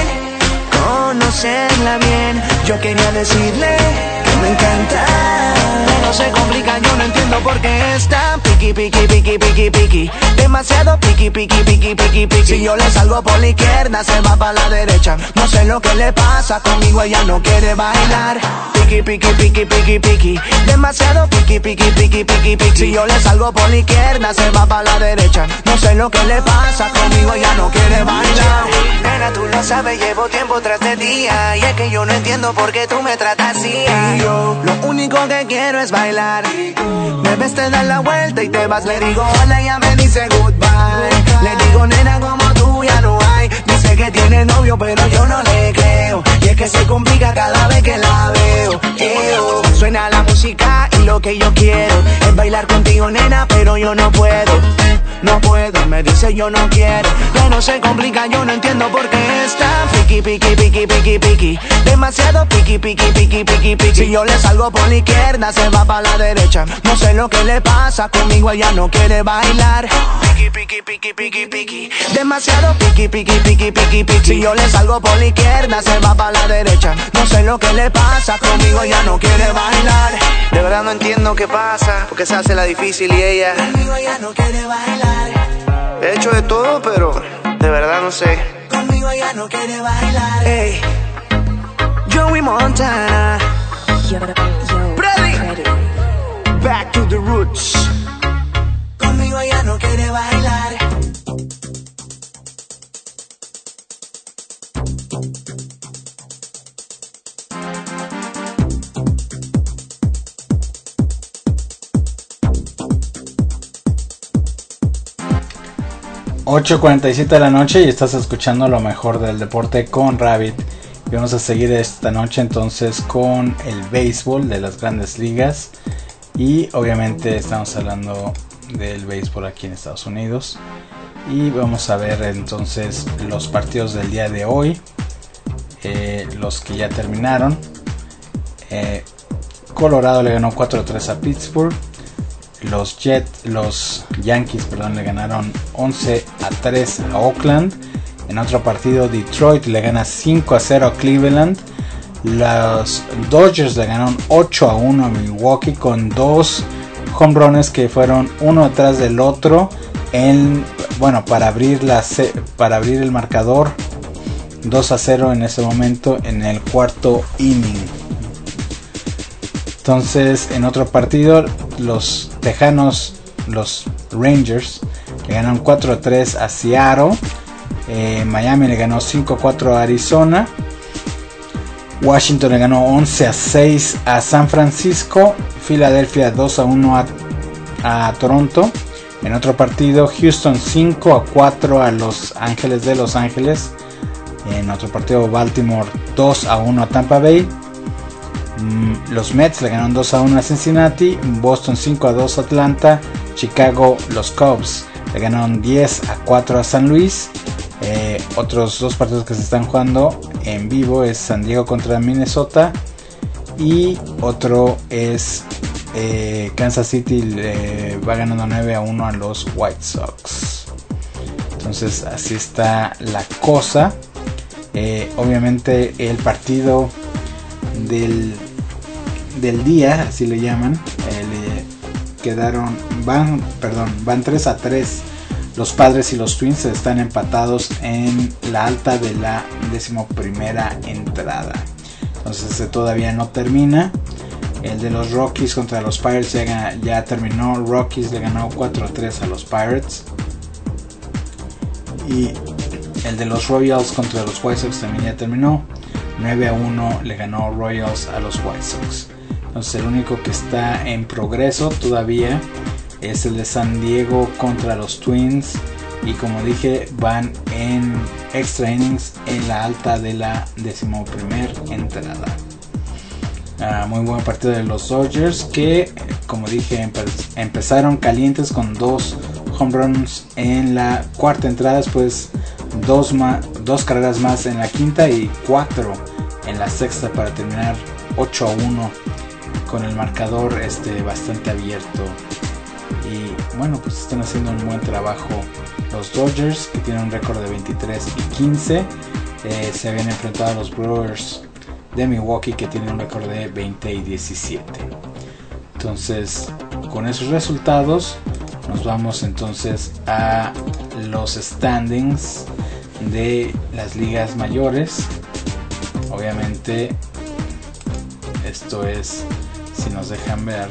conocerla bien. Yo quería decirle que me encanta. Pero se complica, yo no entiendo por qué está piqui, piqui, piqui, piqui, piqui. Demasiado piqui, piqui, piqui, piqui, piqui. Si yo le salgo por la izquierda, se va para la derecha. No sé lo que le pasa, conmigo ella no quiere bailar. Piqui, piqui, piqui, piqui, piqui. Demasiado piqui, piqui, piqui, piqui, piqui. Si yo le salgo por la izquierda, se va para la derecha. No sé lo que le pasa, conmigo ella no quiere bailar. Nena, tú lo sabes, llevo tiempo tras de ti. Y es que yo no entiendo por qué tú me tratas así. Y yo, lo único que quiero es bailar. Me ves, te das la vuelta y te vas. Le digo hola y ella me dice goodbye. Le digo nena como tú ya no hay. Dice que tiene novio pero yo no le creo. Y es que se complica cada vez que la veo. Eo. Suena la música y lo que yo quiero es bailar contigo nena pero yo no puedo. No puedo, me dice yo no quiero. Pero se complica, yo no entiendo por qué está piqui, piqui, piqui, piqui, piqui. Demasiado piqui, piqui, piqui, piqui, piqui. Si yo le salgo por la izquierda, se va para la derecha. No sé lo que le pasa, conmigo ella no quiere bailar. Piqui, piqui, piqui, piqui, piqui. Demasiado piqui, piqui, piqui, piqui, piqui. Si yo le salgo por la izquierda, se va para la derecha. No sé lo que le pasa, conmigo ella no quiere bailar. De verdad no entiendo qué pasa, porque se hace la difícil y ella conmigo ella no quiere bailar. He hecho de todo, pero de verdad no sé. Conmigo ella no quiere bailar. Hey, Joey Montana. Yo, yo, Freddy. Back to the roots. Conmigo ella no quiere bailar. ocho cuarenta y siete de la noche y estás escuchando lo mejor del deporte con Rabbit. Y vamos a seguir esta noche entonces con el béisbol de las grandes ligas. Y obviamente estamos hablando del béisbol aquí en Estados Unidos. Y vamos a ver entonces los partidos del día de hoy. Eh, los que ya terminaron. Eh, Colorado le ganó cuatro a tres a Pittsburgh. Los Jets, los Yankees, perdón, le ganaron once a tres a Oakland. En otro partido, Detroit le gana cinco a cero a Cleveland. Los Dodgers le ganaron ocho a uno a Milwaukee con dos home runs que fueron uno atrás del otro en, bueno, para abrir la para abrir el marcador dos a cero en ese momento en el cuarto inning. Entonces, en otro partido, los Tejanos, los Rangers, le ganaron cuatro a tres a Seattle. Eh, Miami le ganó cinco a cuatro a Arizona. Washington le ganó once a seis a San Francisco. Filadelfia dos a uno a, a Toronto. En otro partido, Houston cinco a cuatro a Los Ángeles de Los Ángeles. En otro partido, Baltimore dos a uno a Tampa Bay. Los Mets le ganaron dos a uno a Cincinnati. Boston cinco a dos a Atlanta. Chicago, los Cubs le ganaron diez a cuatro a San Luis. Eh, otros dos partidos que se están jugando en vivo es San Diego contra Minnesota. Y otro es eh, Kansas City eh, va ganando nueve a uno a los White Sox. Entonces así está la cosa. Eh, obviamente el partido del del día, así le llaman, eh, le quedaron van perdón van tres a tres. Los Padres y los Twins están empatados en la alta de la decimoprimera entrada. Entonces este todavía no termina. El de los Rockies contra los Pirates ya, ya terminó. Rockies le ganó cuatro a tres a los Pirates. Y el de los Royals contra los White Sox también ya terminó. nueve a uno le ganó Royals a los White Sox. Entonces el único que está en progreso todavía es el de San Diego contra los Twins. Y como dije, van en extra innings en la alta de la decimoprimer entrada. Uh, muy buen partido de los Dodgers que, como dije, empe- empezaron calientes con dos home runs en la cuarta entrada. Después dos, ma- dos carreras más en la quinta y cuatro en la sexta para terminar ocho a uno con el marcador este, bastante abierto. Y bueno, pues están haciendo un buen trabajo los Dodgers, que tienen un récord de veintitrés y quince. Eh, se habían enfrentado a los Brewers de Milwaukee, que tienen un récord de veinte y diecisiete. Entonces, con esos resultados nos vamos entonces a los standings de las ligas mayores. Obviamente esto es, si nos dejan ver,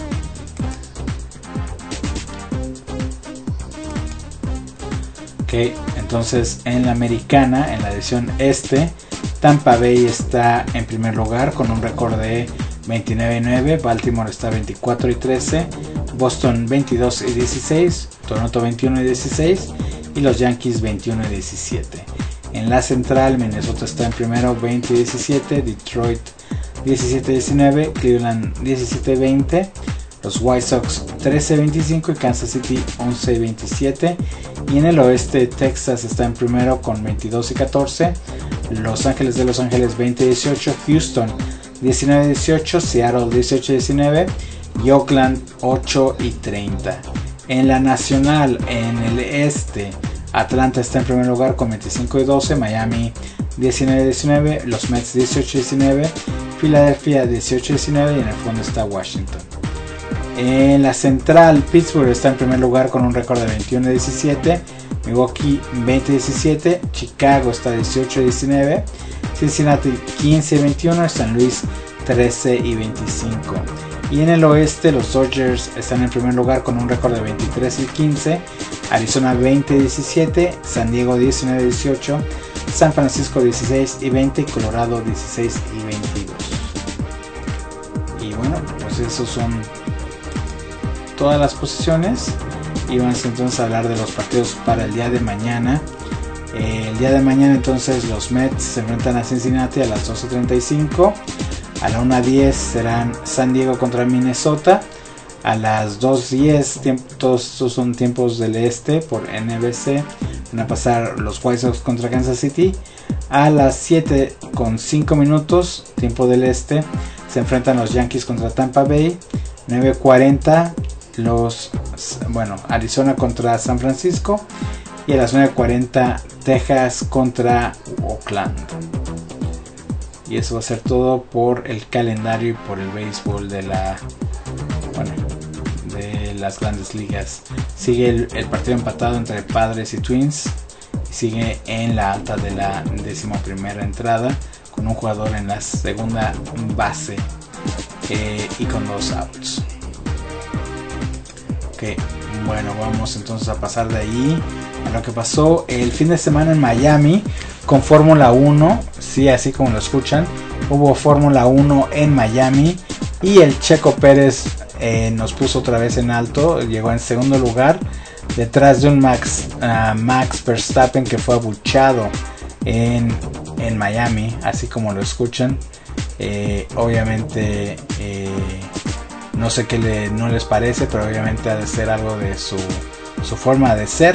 ok, entonces en la americana, en la división este, Tampa Bay está en primer lugar con un récord de veintinueve y nueve, Baltimore está veinticuatro y trece, Boston veintidós y dieciséis, Toronto veintiuno y dieciséis y los Yankees veintiuno y diecisiete. En la central, Minnesota está en primero, veinte y diecisiete, Detroit diecisiete y diecinueve, Cleveland diecisiete y veinte, los White Sox trece y veinticinco y Kansas City once y veintisiete. Y en el oeste, Texas está en primero con veintidós y catorce, Los Ángeles de Los Ángeles veinte y dieciocho, Houston diecinueve y dieciocho, Seattle dieciocho y diecinueve y Oakland ocho y treinta. En la nacional, en el este, Atlanta está en primer lugar con veinticinco y doce, Miami diecinueve y diecinueve, los Mets dieciocho y diecinueve, Filadelfia dieciocho y diecinueve y en el fondo está Washington. En la central, Pittsburgh está en primer lugar con un récord de veintiuno y diecisiete, Milwaukee veinte y diecisiete, Chicago está dieciocho y diecinueve, Cincinnati quince y veintiuno, San Luis trece y veinticinco. Y en el oeste, los Dodgers están en primer lugar con un récord de veintitrés y quince, Arizona veinte y diecisiete, San Diego diecinueve y dieciocho, San Francisco dieciséis y veinte y Colorado dieciséis y veintidós. Y bueno, pues esos son todas las posiciones. y vamos entonces a hablar de los partidos para el día de mañana. Eh, el día de mañana entonces los Mets se enfrentan a Cincinnati a las doce treinta y cinco. A la una diez serán San Diego contra Minnesota. A las dos diez, todos estos son tiempos del este por N B C. Van a pasar los White Sox contra Kansas City. A las siete con cinco minutos, tiempo del este, se enfrentan los Yankees contra Tampa Bay. nueve cuarenta, los, bueno, Arizona contra San Francisco. Y a las nueve cuarenta, Texas contra Oakland. Y eso va a ser todo por el calendario y por el béisbol de la, bueno, de las grandes ligas. Sigue el, el partido empatado entre Padres y Twins. Y sigue en la alta de la decimoprimera entrada con un jugador en la segunda base eh, y con dos outs. Ok, bueno, vamos entonces a pasar de ahí a lo que pasó el fin de semana en Miami con Fórmula uno. Sí, así como lo escuchan, hubo Fórmula uno en Miami y el Checo Pérez eh, nos puso otra vez en alto. Llegó en segundo lugar detrás de un Max, uh, Max Verstappen que fue abuchado en, en Miami, así como lo escuchan. Eh, obviamente eh, no sé qué le, no les parece, pero obviamente ha de ser algo de su, su forma de ser.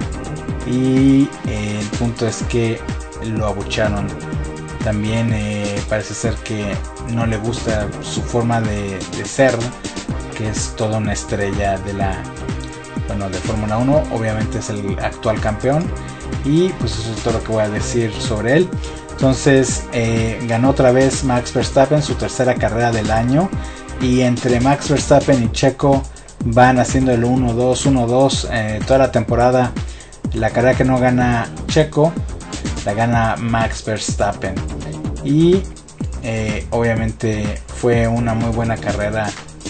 Y eh, el punto es que lo abucharon. También eh, parece ser que no le gusta su forma de, de ser, que es toda una estrella de la, bueno, de Fórmula uno. Obviamente es el actual campeón. Y pues eso es todo lo que voy a decir sobre él. Entonces eh, ganó otra vez Max Verstappen, su tercera carrera del año. Y entre Max Verstappen y Checo van haciendo el uno dos, uno dos eh, toda la temporada. La carrera que no gana Checo la gana Max Verstappen. Y eh, obviamente fue una muy buena carrera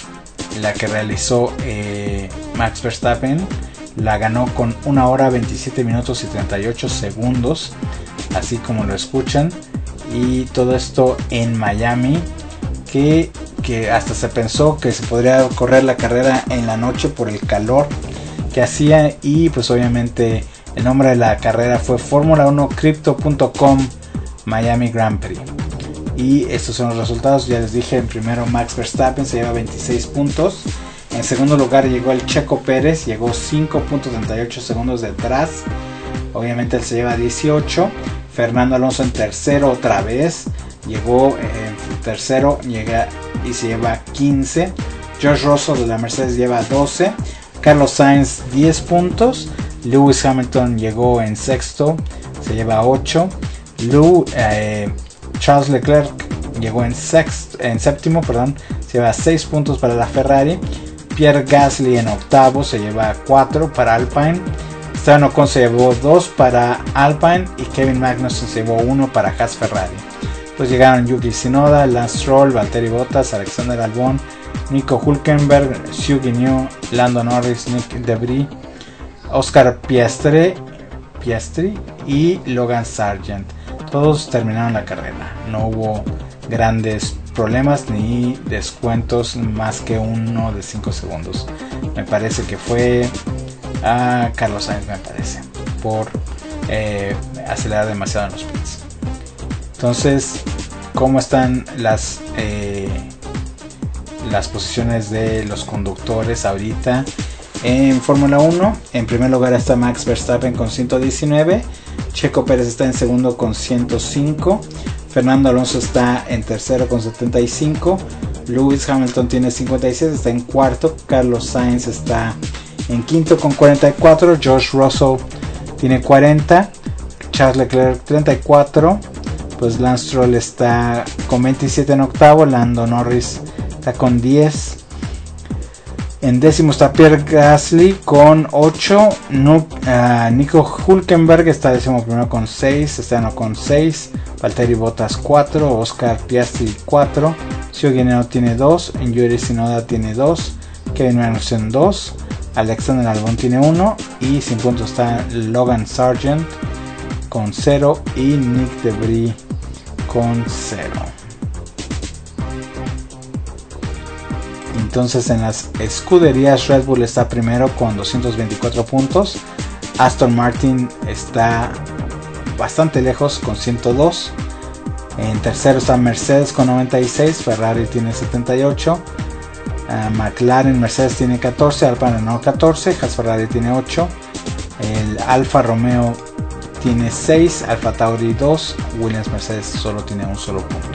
la que realizó eh, Max Verstappen. La ganó con una hora veintisiete minutos y treinta y ocho segundos, así como lo escuchan. Y todo esto en Miami, que, que hasta se pensó que se podría correr la carrera en la noche por el calor que hacía. Y pues obviamente el nombre de la carrera fue Fórmula uno Crypto punto com Miami Grand Prix. Y estos son los resultados. Ya les dije, en primero Max Verstappen se lleva veintiséis puntos. En segundo lugar llegó el Checo Pérez, llegó cinco punto treinta y ocho segundos detrás. Obviamente él se lleva dieciocho. Fernando Alonso en tercero otra vez, llegó en tercero, llega y se lleva quince. George Russell de la Mercedes lleva doce. Carlos Sainz diez puntos. Lewis Hamilton llegó en sexto, se lleva ocho. Lou, eh, Charles Leclerc llegó en sexto, en séptimo, perdón, se lleva seis puntos para la Ferrari. Pierre Gasly en octavo, se lleva cuatro para Alpine. Esteban Ocon se llevó dos para Alpine y Kevin Magnussen se llevó uno para Haas Ferrari. Pues llegaron Yuki Tsunoda, Lance Stroll, Valtteri Bottas, Alexander Albon, Nico Hülkenberg, Zhou Guanyu, Lando Norris, Nick Debris, Oscar Piastri, Piastri y Logan Sargent. Todos terminaron la carrera. No hubo grandes problemas ni descuentos más que uno de cinco segundos. Me parece que fue a Carlos Sainz, me parece, por eh, acelerar demasiado en los pits. Entonces, ¿cómo están las eh, las posiciones de los conductores ahorita en Fórmula uno? En primer lugar está Max Verstappen con ciento diecinueve. Checo Pérez está en segundo con ciento cinco. Fernando Alonso está en tercero con setenta y cinco. Lewis Hamilton tiene cincuenta y seis, está en cuarto. Carlos Sainz está en quinto con cuarenta y cuatro. George Russell tiene cuarenta. Charles Leclerc treinta y cuatro. Pues Lance Stroll está con veintisiete en octavo. Lando Norris está con diez. En décimo está Pierre Gasly con ocho. No, uh, Nico Hülkenberg está décimo primero con seis. Esteban con seis. Valtteri Bottas cuatro. Oscar Piastri cuatro. Zhou Guanyu tiene dos. Yuki Tsunoda tiene dos. Kevin Magnussen dos. Alexander Albon tiene uno. Y sin puntos está Logan Sargent con cero. Y Nick Debris con cero. Entonces en las escuderías Red Bull está primero con doscientos veinticuatro puntos. Aston Martin está bastante lejos con ciento dos. En tercero está Mercedes con noventa y seis. Ferrari tiene setenta y ocho. Uh, McLaren, Mercedes tiene catorce. Alfa Romeo catorce. Haas Ferrari tiene ocho. El Alfa Romeo tiene seis. Alfa Tauri dos. Williams Mercedes solo tiene un solo punto.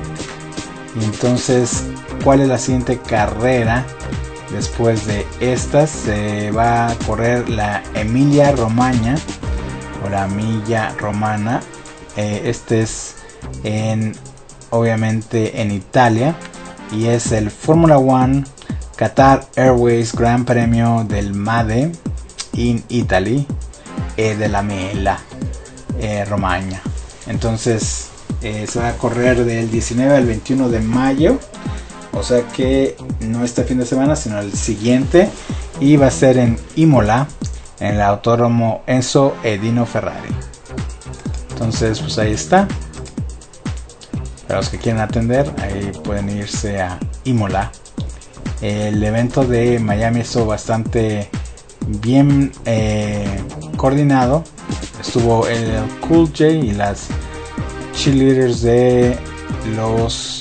Y entonces, ¿cuál es la siguiente carrera? Después de estas se va a correr la Emilia Romagna o la Milla Romana. Eh, este es en, obviamente en Italia, y es el Fórmula One Qatar Airways Gran Premio del Made in Italy eh, de la Mela eh, Romagna. Entonces eh, se va a correr del diecinueve al veintiuno de mayo. O sea que no este fin de semana, sino el siguiente. Y va a ser en Imola, en el autódromo Enzo Edino Ferrari. Entonces, pues ahí está. Para los que quieren atender, ahí pueden irse a Imola. El evento de Miami estuvo bastante bien eh, coordinado. Estuvo el Cool J y las cheerleaders de los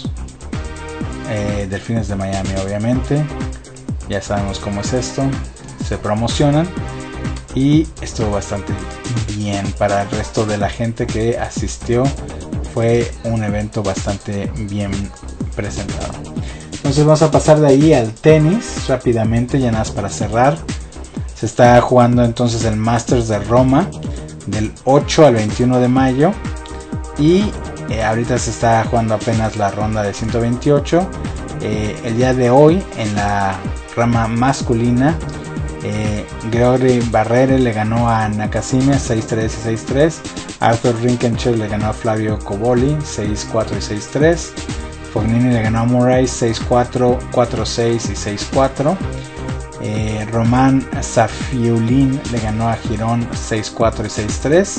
Eh, Delfines de Miami, obviamente. Ya sabemos cómo es esto. Se promocionan. Y estuvo bastante bien. Para el resto de la gente que asistió, fue un evento bastante bien presentado. Entonces vamos a pasar de ahí al tenis rápidamente, ya nada más para cerrar. Se está jugando entonces el Masters de Roma del ocho al veintiuno de mayo. Y Eh, ahorita se está jugando apenas la ronda de ciento veintiocho. Eh, el día de hoy, en la rama masculina, eh, Gregory Barrere le ganó a Nakasime seis tres y seis tres. Arthur Rinkenshire le ganó a Flavio Coboli seis cuatro y seis tres. Fognini le ganó a Murray seis cuatro, cuatro seis y seis cuatro. Eh, Roman Safiulin le ganó a Girón seis cuatro y seis tres.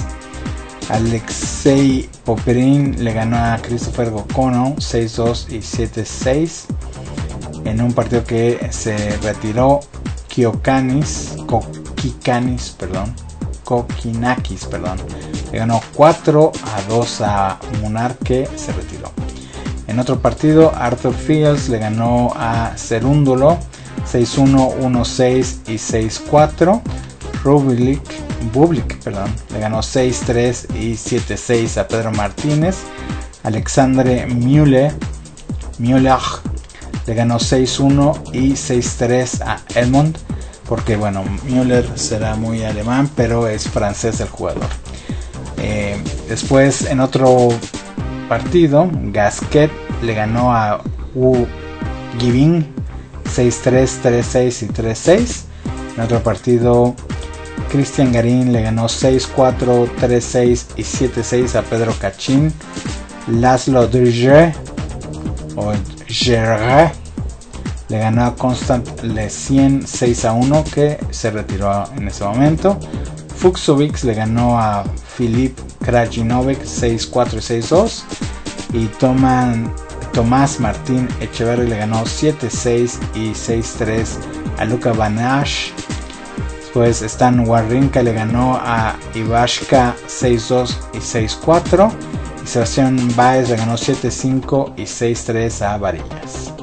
Alexei Popyrin le ganó a Christopher Gokono seis dos y siete seis. En un partido que se retiró Kiokanis, Kokikanis, perdón, Kokinakis, perdón. Le ganó cuatro a dos a Munar, que se retiró. En otro partido, Arthur Fields le ganó a Cerúndolo seis uno, uno seis y seis cuatro. Bublik, Bublik perdón, le ganó seis tres y siete seis a Pedro Martínez. Alexandre Müller, Müller le ganó seis uno y seis tres a Edmond, porque bueno, Müller será muy alemán, pero es francés el jugador. Eh, después, en otro partido, Gasquet le ganó a Wu Gibing seis tres, tres seis y tres seis. En otro partido, Cristian Garín le ganó seis cuatro, tres seis y siete seis a Pedro Cachín. Laszlo Drže o Gerre le ganó a Constant Lesien seis a uno, que se retiró en ese momento. Fuxovics le ganó a Filip Krajinovic seis cuatro y seis dos. Y Toman, Tomás Martín Echeverri le ganó siete seis y seis tres a Luka Banash. Después Stan Wawrinka le ganó a Ivashka seis dos y seis cuatro. Y Sebastián Báez le ganó siete cinco y seis tres a Varillas.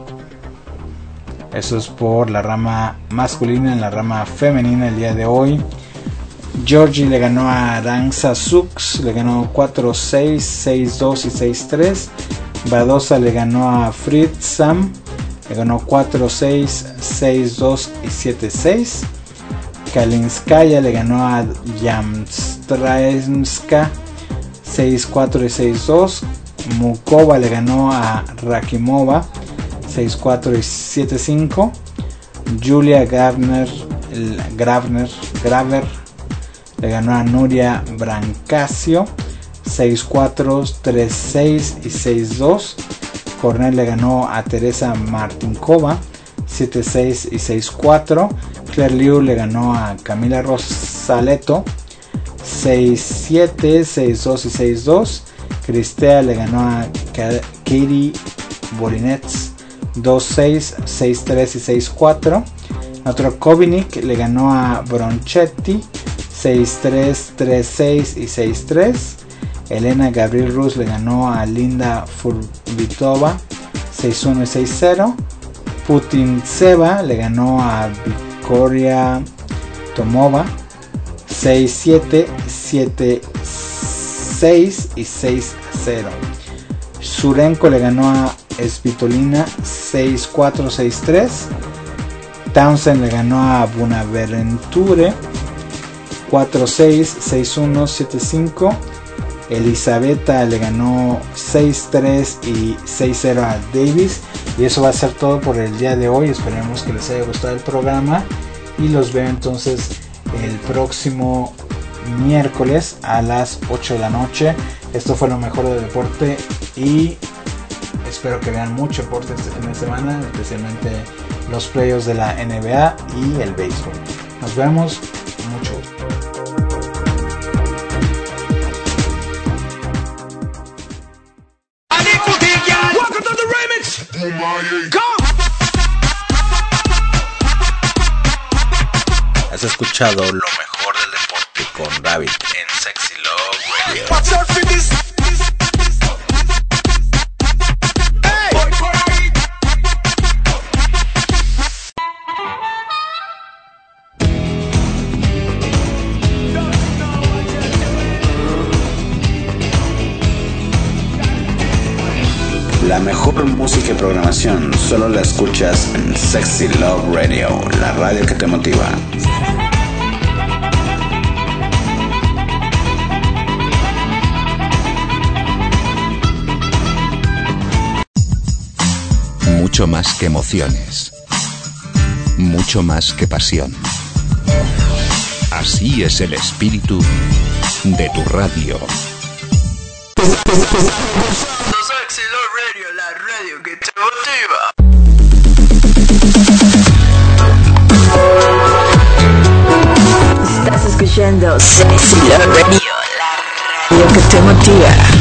Eso es por la rama masculina. En la rama femenina, el día de hoy, Georgie le ganó a Arantxa Sux, le ganó cuatro seis, seis dos y seis tres. Badosa le ganó a Friedsam, le ganó cuatro seis, seis dos y siete seis. Kalinskaya le ganó a Yamstranska seis cuatro y seis dos. Mukova le ganó a Rakimova seis cuatro y siete cinco. Julia Gravner, Gravner, Graver le ganó a Nuria Brancasio seis cuatro, tres seis y seis dos. Cornell le ganó a Teresa Martinkova siete seis y seis cuatro. Claire Liu le ganó a Camila Rosaleto seis siete, seis dos y seis dos. Cristea le ganó a Katie Borinets dos seis, seis tres y seis cuatro. Otro Kovinic le ganó a Bronchetti seis tres, tres seis y seis tres. Elena Gabriel Rus le ganó a Linda Furbitova seis uno y seis cero. Putintseva le ganó a Victoria Tomova seis siete, siete seis y seis cero. Surenko le ganó a Svitolina seis cuatro, seis tres. Townsend le ganó a Bonaventure cuatro seis, seis uno, siete cinco. Elisabetta le ganó seis tres y seis cero a Davis. Y eso va a ser todo por el día de hoy. Esperemos que les haya gustado el programa. Y los veo entonces el próximo miércoles a las ocho de la noche. Esto fue lo mejor del deporte. Y espero que vean mucho deporte este fin de semana. Especialmente los playoffs de la N B A y el béisbol. Nos vemos. Mucho gusto. Has escuchado lo mejor del deporte con David en Sexy Love Radio. La mejor música y programación solo la escuchas en Sexy Love Radio, la radio que te motiva. Mucho más que emociones, mucho más que pasión. Así es el espíritu de tu radio. Sexy Love Radio, la radio que te motiva. Estás escuchando Sexy Love Radio, la radio que te motiva.